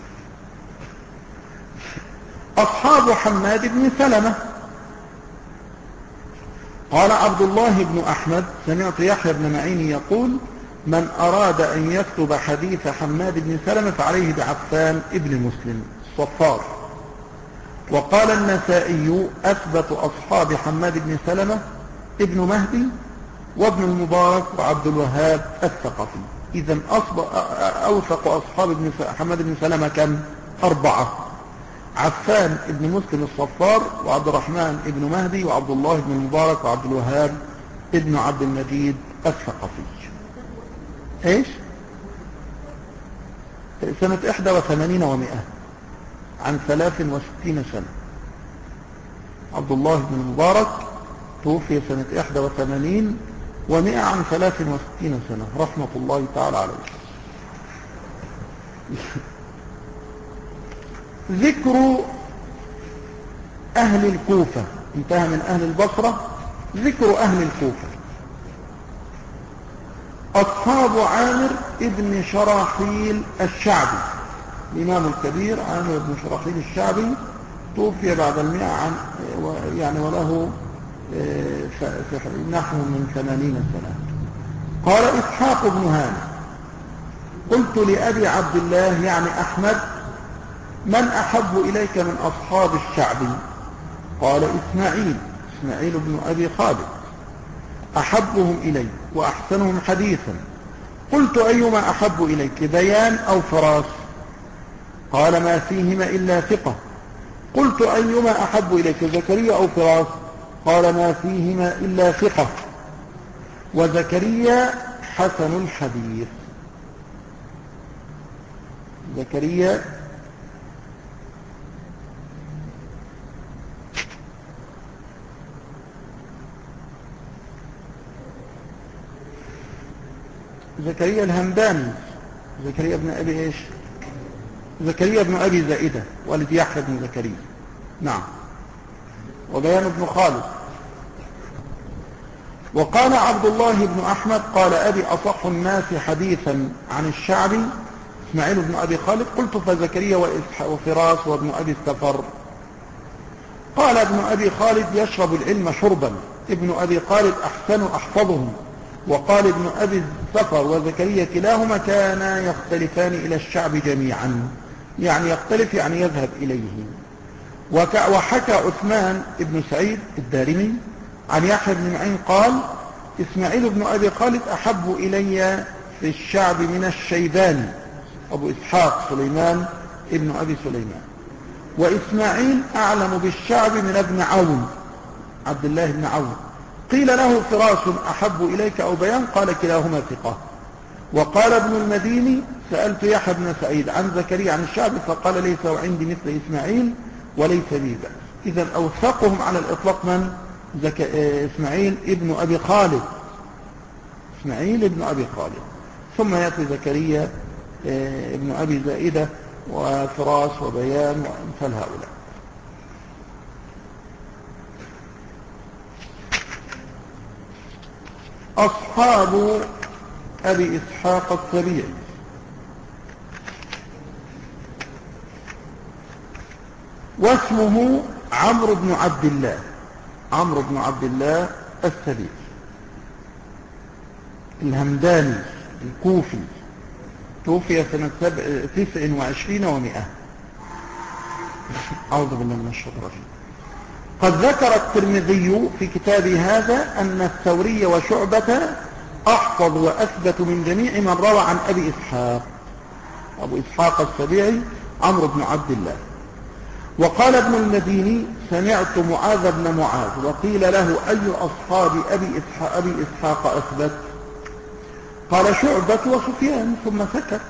أصحاب حماد بن سلمة قال عبد الله بن أحمد: سمعت يحيى بن معين يقول: من أراد أن يكتب حديث حماد بن سلمة فعليه بعفان ابن مسلم الصفار. وقال النسائي: أثبت أصحاب حماد بن سلمة ابن مهدي وابن المبارك وعبد الوهاب الثقفي. إذن أوثق أصحاب حماد بن سلمة كم؟ أربعة: عفان ابن مسلم الصفار، وعبد الرحمن ابن مهدي، وعبد الله بن المبارك، وعبد الوهاب ابن عبد المجيد الثقفي. ايش؟ سنة إحدى وثمانين ومئة، عن ثلاث وستين سنة. عبد الله بن المبارك توفي سنة إحدى وثمانين ومئة، عن ثلاث وستين سنة، رحمة الله تعالى عليه. ذكر أهل الكوفة، انتهى من أهل البصرة. ذكر أهل الكوفة: أصحاب عامر ابن شراحيل الشعبي، الإمام الكبير عامر بن شراحيل الشعبي توفي بعد المئة، عن يعني وله نحو من ثمانين سنة. قال إسحاق بن هانئ: قلت لأبي عبد الله يعني أحمد: من أحب إليك من أصحاب الشعبي؟ قال: إسماعيل إسماعيل بن أبي خالد، أحبهم إلي وأحسنهم حديثا. قلت: أيما أحب إليك، بيان أو فراس؟ قال: ما فيهما إلا ثقة. قلت: أيما أحب إليك، زكريا أو فراس؟ قال: ما فيهما إلا ثقة، وزكريا حسن الحديث. زكريا زكريا الهمداني، زكريا بن أبي إيش؟ زكريا بن أبي زائدة والد يحيى بن زكريا، نعم. وبيان بن خالد. وقال عبد الله بن أحمد: قال أبي: أصح الناس حديثا عن الشعبي إسماعيل بن أبي خالد. قلت: فزكريا وفراس وابن أبي السفر؟ قال ابن أبي خالد: يشرب العلم شربا، ابن أبي خالد أحسن أحفظهم. وقال ابن أبي السفر وزكريا كلاهما كانا يختلفان إلى الشعب جميعا، يعني يختلف يعني يذهب إليه. وحكى عثمان بن سعيد الدارمي عن يحيى بن معين قال: إسماعيل بن أبي خالد أحب إلي في الشعب من الشيباني أبو إسحاق سليمان ابن أبي سليمان، وإسماعيل أعلم بالشعب من ابن عون عبد الله بن عون. قيل له: فراس أحب إليك أو بيان؟ قال: كلاهما ثقة. وقال ابن المديني: سألت يحيى بن سعيد عن زكريا عن الشعب فقال: ليس عندي مثل إسماعيل وليس بي بأس. إذن أوثقهم على الإطلاق من؟ زك... إسماعيل ابن أبي خالد، إسماعيل ابن أبي خالد، ثم يأتي زكريا ابن أبي زائدة وفراس وبيان وأمثال هؤلاء. أصحاب أبي إسحاق السبيعي. واسمه عمرو بن عبد الله، عمرو بن عبد الله السبيعي الهمداني الكوفي، توفي سنة تسع وعشرين ومئة. أعوذ بالله من الشيطان الرجيم. قد ذكر الترمذي في كتابه هذا أن الثوري وشعبة أحفظ وأثبت من جميع من روى عن أبي إسحاق. أبو إسحاق السبيعي عمرو بن عبد الله. وقال ابن المديني سمعت معاذ بن معاذ وقيل له أي أصحاب أبي إسحاق, أبي إسحاق أثبت؟ قال شعبة وسفيان، ثم سكت.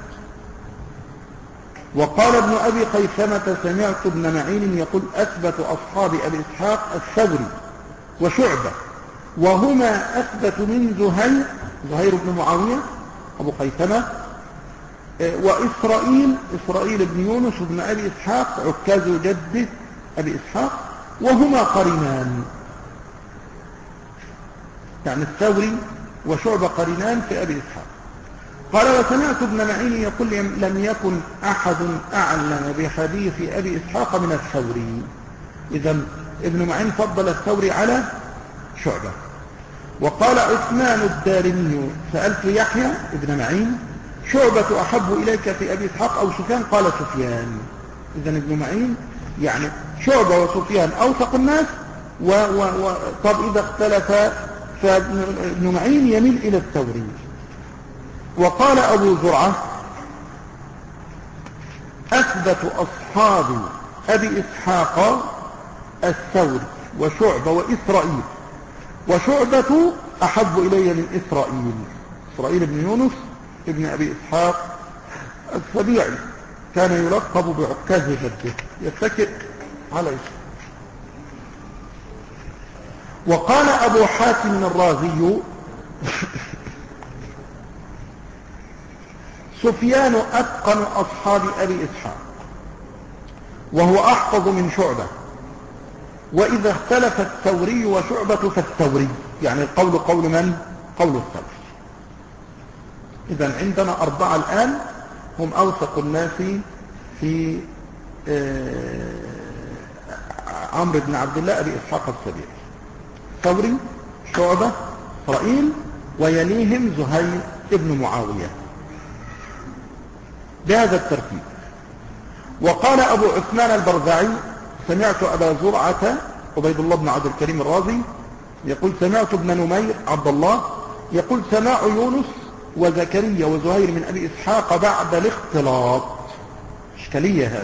وقال ابن أبي خيثمة سمعت ابن معين يقول أثبت أصحاب أبي إسحاق الثوري وشعبة، وهما أثبت من زهير زهير بن معاوية أبو خيثمة وإسرائيل إسرائيل بن يونس بن أبي إسحاق عكاز جده أبي إسحاق، وهما قرينان، يعني الثوري وشعبة قرينان في أبي إسحاق. قال وسمعت ابن معين يقول لم يكن أحد أعلم بحديث أبي إسحاق من الثوري. إذن ابن معين فضل الثوري على شعبة. وقال عثمان الدارمي سألت يحيى ابن معين شعبة أحب إليك في أبي إسحاق أو سفيان؟ قال سفيان. إذن ابن معين يعني شعبة وسفيان أوثق الناس و و و طب إذا اختلف فابن معين يميل إلى الثوري. وقال أبو زرعة أثبت أصحاب أبي إسحاق الثوري وشعبة وإسرائيل، وشعبة أحب إلي من إسرائيل. إسرائيل بن يونس ابن أبي إسحاق السبيعي كان يلقب بعكاز جده، يتكئ على اسمه. وقال أبو حاتم الرازي سفيان أتقن أصحاب أبي إسحاق وهو أحفظ من شعبة، وإذا اختلف الثوري وشعبة فالثوري، يعني القول قول من؟ قول الثوري. إذن عندنا أربعة الآن هم أوثق الناس في عمرو بن عبد الله أبي إسحاق السبيعي: ثوري، شعبة، إسرائيل، ويليهم زهير ابن معاوية، بهذا الترتيب. وقال أبو عثمان البرزعي سمعت أبا زرعة عبيد الله بن عبد الكريم الرازي يقول سمعت ابن نمير عبد الله يقول سماع يونس وزكريا وزهير من أبي إسحاق بعد الاختلاط. إشكالية هذا.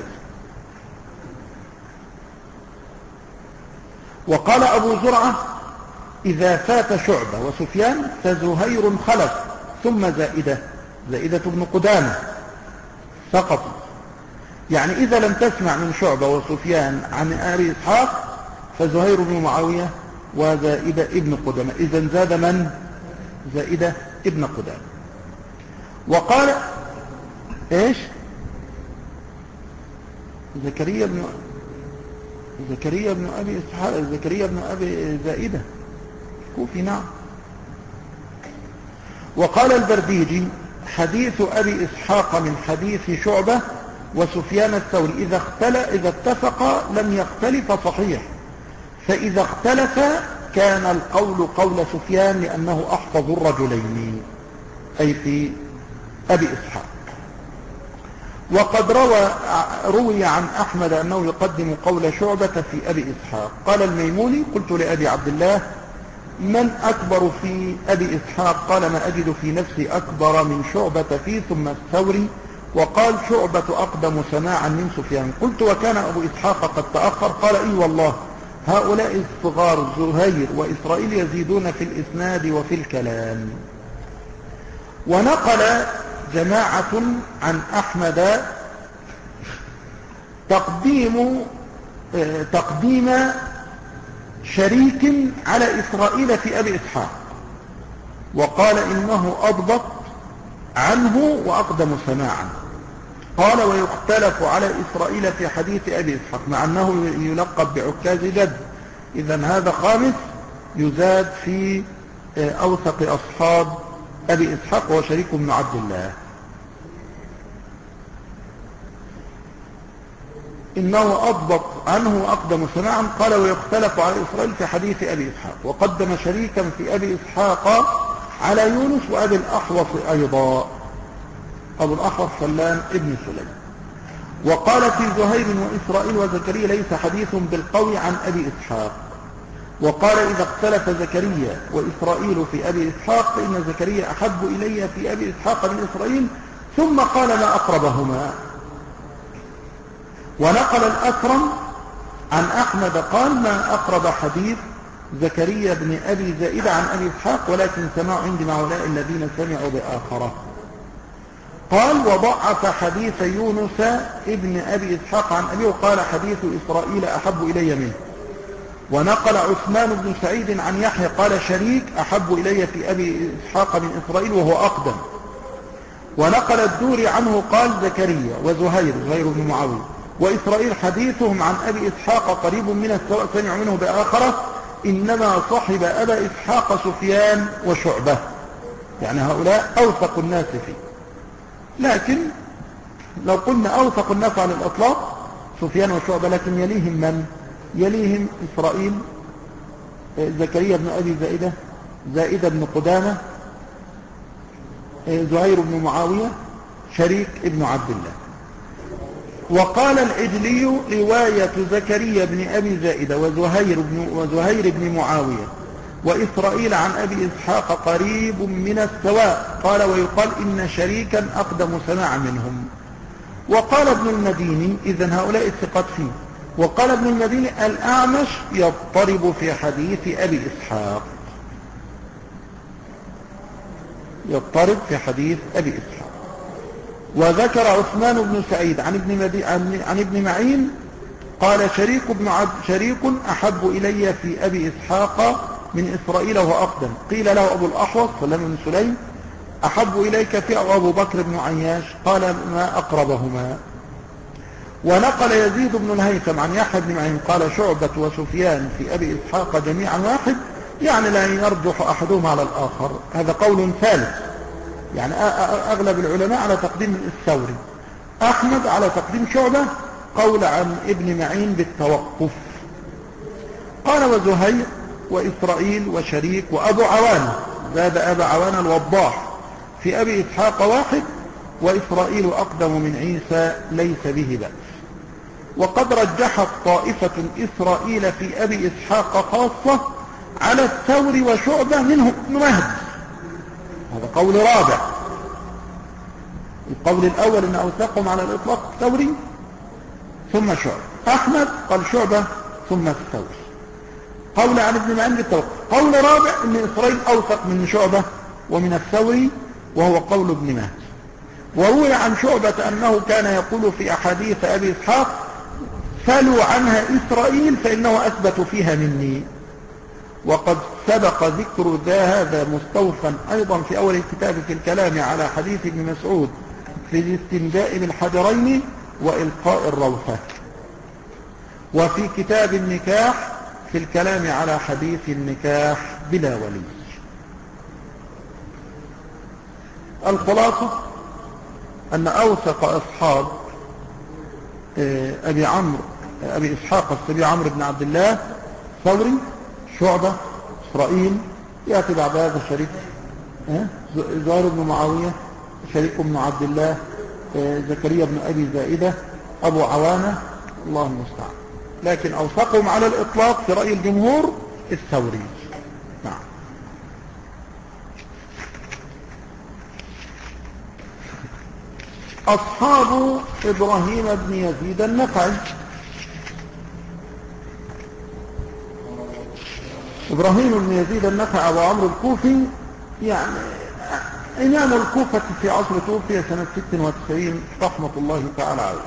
وقال أبو زرعة إذا فات شعبة وسفيان فزهير خلف ثم زائدة زائدة بن قدامة سقط، يعني إذا لم تسمع من شعبة وسفيان عن أبي إسحاق فزهير بن معاوية وزائدة ابن قدامة. إذن زاد من؟ زائدة ابن قدامة. وقال إيش؟ زكريا بن زكريا بن أبي إسحاق زكريا بن أبي زائدة كوفي، نعم. وقال البرديجي حديث أبي إسحاق من حديث شعبة وسفيان الثوري إذا اختلف إذا اتفق لم يختلف صحيح، فإذا اختلف كان القول قول سفيان لأنه أحفظ الرجلين، أي في أبي إسحاق. وقد روى روي عن أحمد أنه يقدم قول شعبة في أبي إسحاق. قال الميموني قلت لأبي عبد الله من أكبر في أبي إسحاق؟ قال ما أجد في نفسي أكبر من شعبة فيه ثم الثوري. وقال شعبة أقدم سماعا من سفيان. قلت وكان أبو إسحاق قد تأخر؟ قال إي والله هؤلاء الصغار زهير وإسرائيل يزيدون في الإسناد وفي الكلام. ونقل جماعة عن أحمد تقديم تقديم شريك على إسرائيل في أبي إسحاق، وقال إنه أضبط عنه وأقدم سماعا. قال ويختلف على إسرائيل في حديث أبي إسحاق مع أنه يلقب بعكاز جد. إذن هذا خامس يزاد في أوثق أصحاب أبي إسحاق وشريك بن عبد الله. إنه أضبط عنه وأقدم سماعا. قال ويختلف على إسرائيل في حديث أبي إسحاق، وقدم شريكا في أبي إسحاق على يونس وأبي الأحوص أيضا، أبو الأحوص سلام ابن سليم. وقال في زهير وإسرائيل وزكريا ليس حديث بالقوي عن أبي إسحاق. وقال إذا اختلف زكريا وإسرائيل في أبي إسحاق فإن زكريا أحب إلي في أبي إسحاق من إسرائيل، ثم قال ما أقربهما. ونقل الأكرم عن أحمد قال ما أقرب حديث زكريا بن أبي زائدة عن أبي إسحاق، ولكن سماع عندي مع هؤلاء الذين سمعوا بآخره. قال وضعف حديث يونس ابن أبي إسحاق عن أبيه، وقال حديث إسرائيل أحب إلي منه. ونقل عثمان بن سعيد عن يحيى قال شريك أحب إلي في أبي إسحاق من إسرائيل وهو أقدم. ونقل الدوري عنه قال زكريا وزهير زهير بن معاوية وإسرائيل حديثهم عن أبي إسحاق قريب من السواء سمع منه بآخرة، إنما صحب أبا إسحاق سفيان وشعبة، يعني هؤلاء أوثق الناس فيه. لكن لو قلنا أوثق الناس على الإطلاق سفيان وشعبة، لكن يليهم من؟ يليهم إسرائيل، زكريا بن أبي زائدة، زائدة بن قدامة، زهير بن معاوية، شريك ابن عبد الله. وقال العجلي رواية زكريا بن أبي زائدة وزهير بن, وزهير بن معاوية وإسرائيل عن أبي إسحاق قريب من السواء. قال ويقال إن شريكا أقدم سماع منهم. وقال ابن المديني إذن هؤلاء الثقات فيه. وقال ابن المديني الأعمش يضطرب في حديث أبي إسحاق، يضطرب في حديث أبي إسحاق. وذكر عثمان بن سعيد عن ابن, مدي... عن... عن ابن معين قال شريك بن عبد شريك أحب إلي في أبي إسحاق من إسرائيل وهو أقدم. قيل له أبو الأحوص سلام بن سليم أحب إليك في أبو بكر بن عياش، قال ما أقربهما. ونقل يزيد بن الهيثم عن يحيى بن معين قال شعبة وسفيان في أبي إسحاق جميعا واحد، يعني لا يرجح أحدهما على الآخر. هذا قول ثالث، يعني أغلب العلماء على تقديم الثوري، أحمد على تقديم شعبة، قول عن ابن معين بالتوقف. قال وزهير وإسرائيل وشريك وأبو عوانة، زاد أبا عوانة الوضاح في أبي إسحاق واحد، وإسرائيل أقدم من عيسى ليس به بأس. وقد رجحت طائفة إسرائيل في أبي إسحاق خاصة على الثوري وشعبة منهم ابن مهدي، هذا قول رابع. القول الأول أن أوثقهم على الإطلاق الثوري ثم شعبة. أحمد قال شعبة ثم الثوري، قول عن ابن معين بالتوقف. قول رابع أن إسرائيل أوثق من شعبة ومن الثوري، وهو قول ابن مهدي. وروي عن شعبة أنه كان يقول في أحاديث أبي إسحاق سلوا عنها إسرائيل فإنه أثبت فيها مني. وقد سبق ذكر ذا هذا مستوفا أيضا في أول الكتاب في الكلام على حديث ابن مسعود في الاستنجاء بالحجرين وإلقاء الروثة، وفي كتاب النكاح في الكلام على حديث النكاح بلا ولي. الخلاصة أن أوثق أصحاب أبي عمرو أبي إسحاق السبيعي عمرو بن عبد الله ثوري، شعبة، إسرائيل، يأتي بعد هذا شريك زهير بن معاوية، شريك بن عبد الله، زكريا بن أبي زائدة، أبو عوانة، الله المستعان. لكن أوثقهم على الإطلاق في رأي الجمهور الثوري. نعم. أصحاب إبراهيم بن يزيد النخعي. إبراهيم بن يزيد النخعي أبو عمرو الكوفي، يعني إمام الكوفة في عصر توفي سنة ست وتسعين رحمة الله تعالى عليه.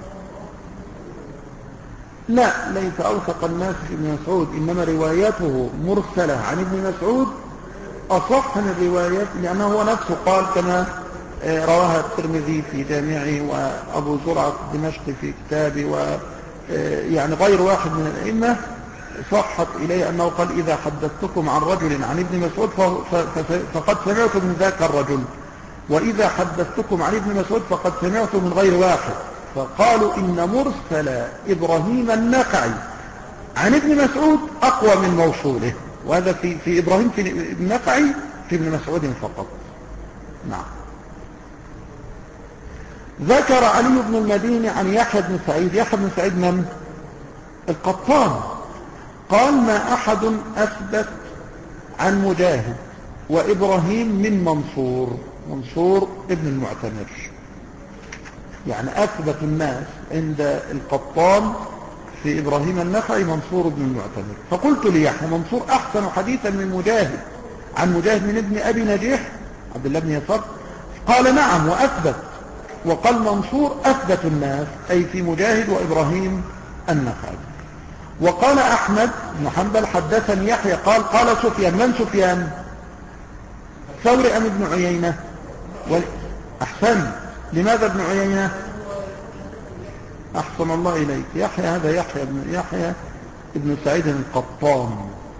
لا، ليس أوثق الناس في ابن مسعود، إنما روايته مرسلة عن ابن مسعود أصح من الروايات، لأنه هو نفسه قال كما رواها الترمذي في جامعه وأبو زرعة الدمشقي في كتابه، ويعني غير واحد من الأئمة صحت إليه أنه قال إذا حدثتكم عن رجل عن ابن مسعود فقد سمعت من ذاك الرجل، وإذا حدثتكم عن ابن مسعود فقد سمعت من غير واحد. فقالوا إن مرسل إبراهيم النخعي عن ابن مسعود أقوى من موصوله، وهذا في, في إبراهيم في النخعي في ابن مسعود فقط. نعم. ذكر علي بن المديني عن يحيى بن سعيد. يحيى بن سعيد من؟ القطان. قال ما أحد أثبت عن مجاهد وإبراهيم من منصور. منصور ابن المعتمر، يعني أثبت الناس عند القطان في إبراهيم النخعي منصور بن المعتمر. فقلت ليحيى منصور أحسن حديثا من مجاهد عن مجاهد من ابن أبي نجيح عبد الله بن يسار. قال نعم وأثبت. وقال منصور أثبت الناس أي في مجاهد وإبراهيم النخعي. وقال أحمد بن حنبل حدثني يحيى قال قال سفيان. من سفيان؟ ثوري أم ابن عيينة؟ أحسن. لماذا ابن عيينة؟ أحسن الله إليك. يحيى هذا يحيى بن يحيى ابن سعيد القطان.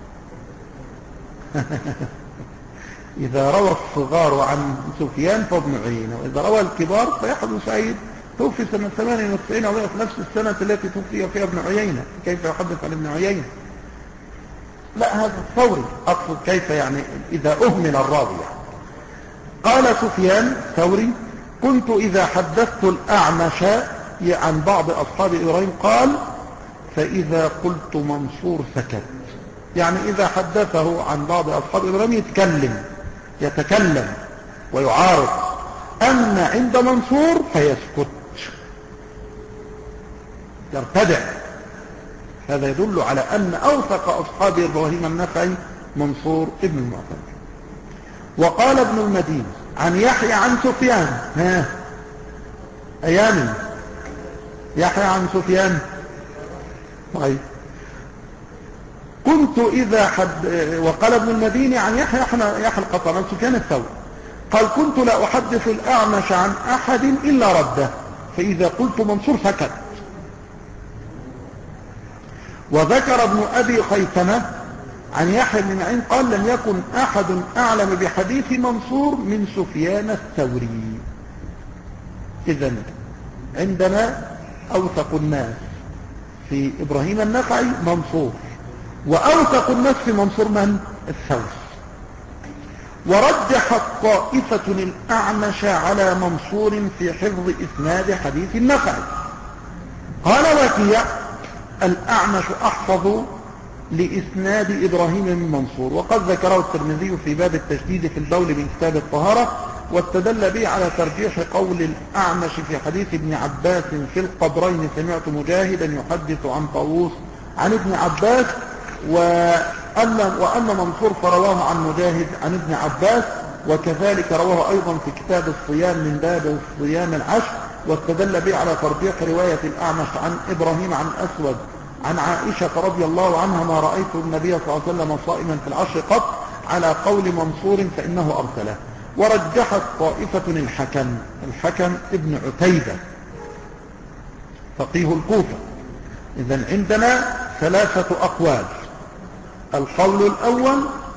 إذا روى الصغار عن سفيان فابن عيينة، وإذا روى الكبار فيحيى بن سعيد توفي سنة ثمانية وتسعين وهي في نفس السنة التي توفي فيها ابن عيينة. كيف يحدث عن ابن عيينة؟ لا هذا الثوري أقصد كيف يعني إذا أهمل الراوي. قال سفيان ثوري كنت إذا حدثت الأعمش عن بعض أصحاب إبراهيم قال فإذا قلت منصور سكت، يعني إذا حدثه عن بعض أصحاب إبراهيم يتكلم يتكلم ويعارض، أما عند منصور فيسكت يرتدع. هذا يدل على أن أوثق أصحاب إبراهيم النخعي منصور ابن المعتمر. وقال ابن المديني عن يحيى عن سفيان. ها أيامي يحيى عن سفيان. طيب كنت إذا حد. وقال ابن المديني عن يحيى يحيى القطان عن سفيان الثوري قال كنت لا أحدث الأعمش عن أحد إلا رده، فإذا قلت منصور سكت. وذكر ابن أبي خيثمة عن يحيى بن معين قال لم يكن أحد أعلم بحديث منصور من سفيان الثوري. إذن عندنا أوثق الناس في إبراهيم النخعي منصور، وأوثق الناس في منصور من؟ الثوري. ورجحت طائفة الأعمش على منصور في حفظ إسناد حديث النخعي. قال وكيع الأعمش أحفظ لإسناد إبراهيم من منصور، وقد ذكره الترمذي في باب التشديد في البول من كتاب الطهارة، واستدل به على ترجيح قول الأعمش في حديث ابن عباس في القبرين سمعت مجاهدا يحدث عن طاووس عن ابن عباس، وأن, وأن منصور فرواه عن مجاهد عن ابن عباس، وكذلك رواه أيضا في كتاب الصيام من باب الصيام العشر، واستدل به على ترجيح رواية الأعمش عن إبراهيم عن أسود عن عائشة رضي الله عنها ما رأيت النبي صلى الله عليه وسلم صائما في العشر قط على قول منصور فإنه أرسله. ورجحت طائفة الحكم الحكم ابن عتيبة فقيه الكوفة. إذن عندنا ثلاثة أقوال. القول الأول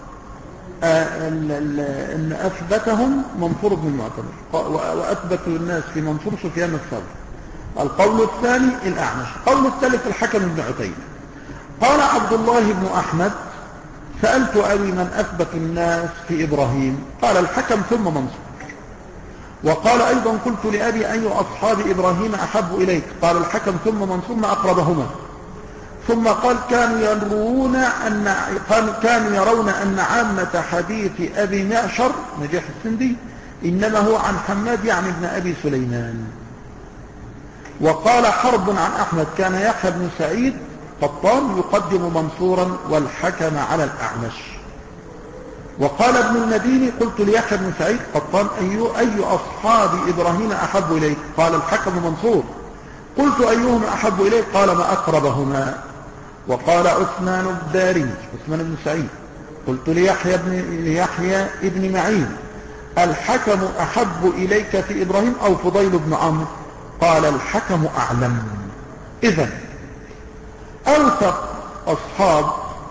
أن أثبتهم منصور بن المعتمر، وأثبت الناس في منصور سفيان الثوري. القول الثاني الأعمش. القول الثالث الحكم بن عتيبة. قال عبد الله بن أحمد سألت أبي من أثبت الناس في إبراهيم؟ قال الحكم ثم منصور. وقال أيضا قلت لأبي أي أصحاب إبراهيم أحب إليك؟ قال الحكم ثم منصور ما أقربهما. ثم قال كانوا يرون أن كانوا يرون أن عامة حديث أبي معشر نجيح السندي إنما هو عن حماد يعني ابن أبي سليمان. وقال حرب عن أحمد كان يحيى بن سعيد قطان يقدم منصورا والحكم على الأعمش. وقال ابن المديني قلت ليحيى بن سعيد قطان أي, أي أصحاب إبراهيم أحب إليك؟ قال الحكم منصور. قلت أيهم أحب إليك؟ قال ما أقربهما. وقال عثمان الداري عثمان بن سعيد قلت ليحيى بن ليحيى ابن معين الحكم أحب إليك في إبراهيم أو فضيل بن عمرو؟ قال الحكم أعلم. إذن أوثق أصحاب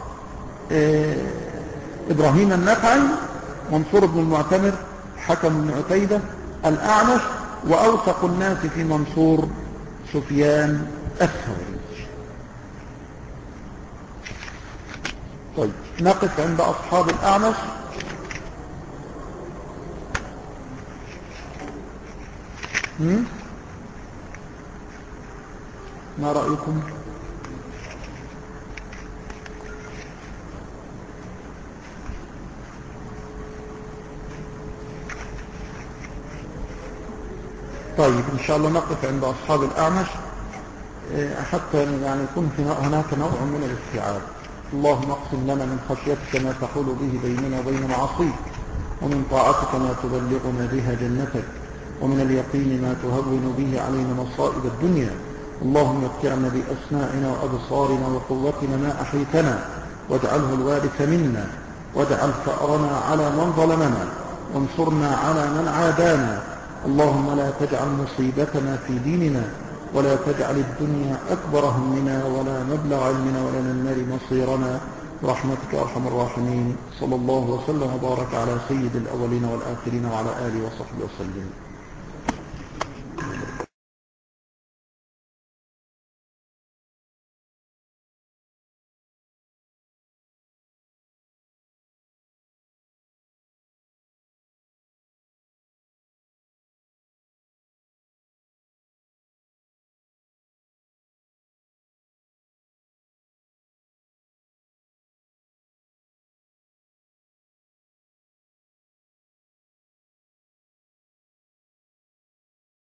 إبراهيم النخعي، منصور بن المعتمر، حكم بن عتيبة، الأعمش، وأوثق الناس في منصور سفيان الثوري. طيب نقف عند أصحاب الأعمش. هم؟ ما رأيكم؟ طيب إن شاء الله نقف عند أصحاب الأعمش حتى يعني يكون هناك نوع من الاستيعاب. اللهم اقسم لنا من خشيتك ما تحول به بيننا وبين معاصيك، ومن طاعتك ما تبلغنا بها جنتك، ومن اليقين ما تهون به علينا مصائب الدنيا. اللهم متعنا بأسماعنا وأبصارنا وقوتنا ما أحيتنا، واجعله الوارث منا، واجعل ثأرنا على من ظلمنا، وانصرنا على من عادانا. اللهم لا تجعل مصيبتنا في ديننا، ولا تجعل الدنيا أكبر همنا ولا مبلغ علمنا ولا من النار مصيرنا، برحمتك أرحم الراحمين. صلى الله وسلم وبارك على سيد الأولين والآخرين وعلى آله وصحبه وسلم.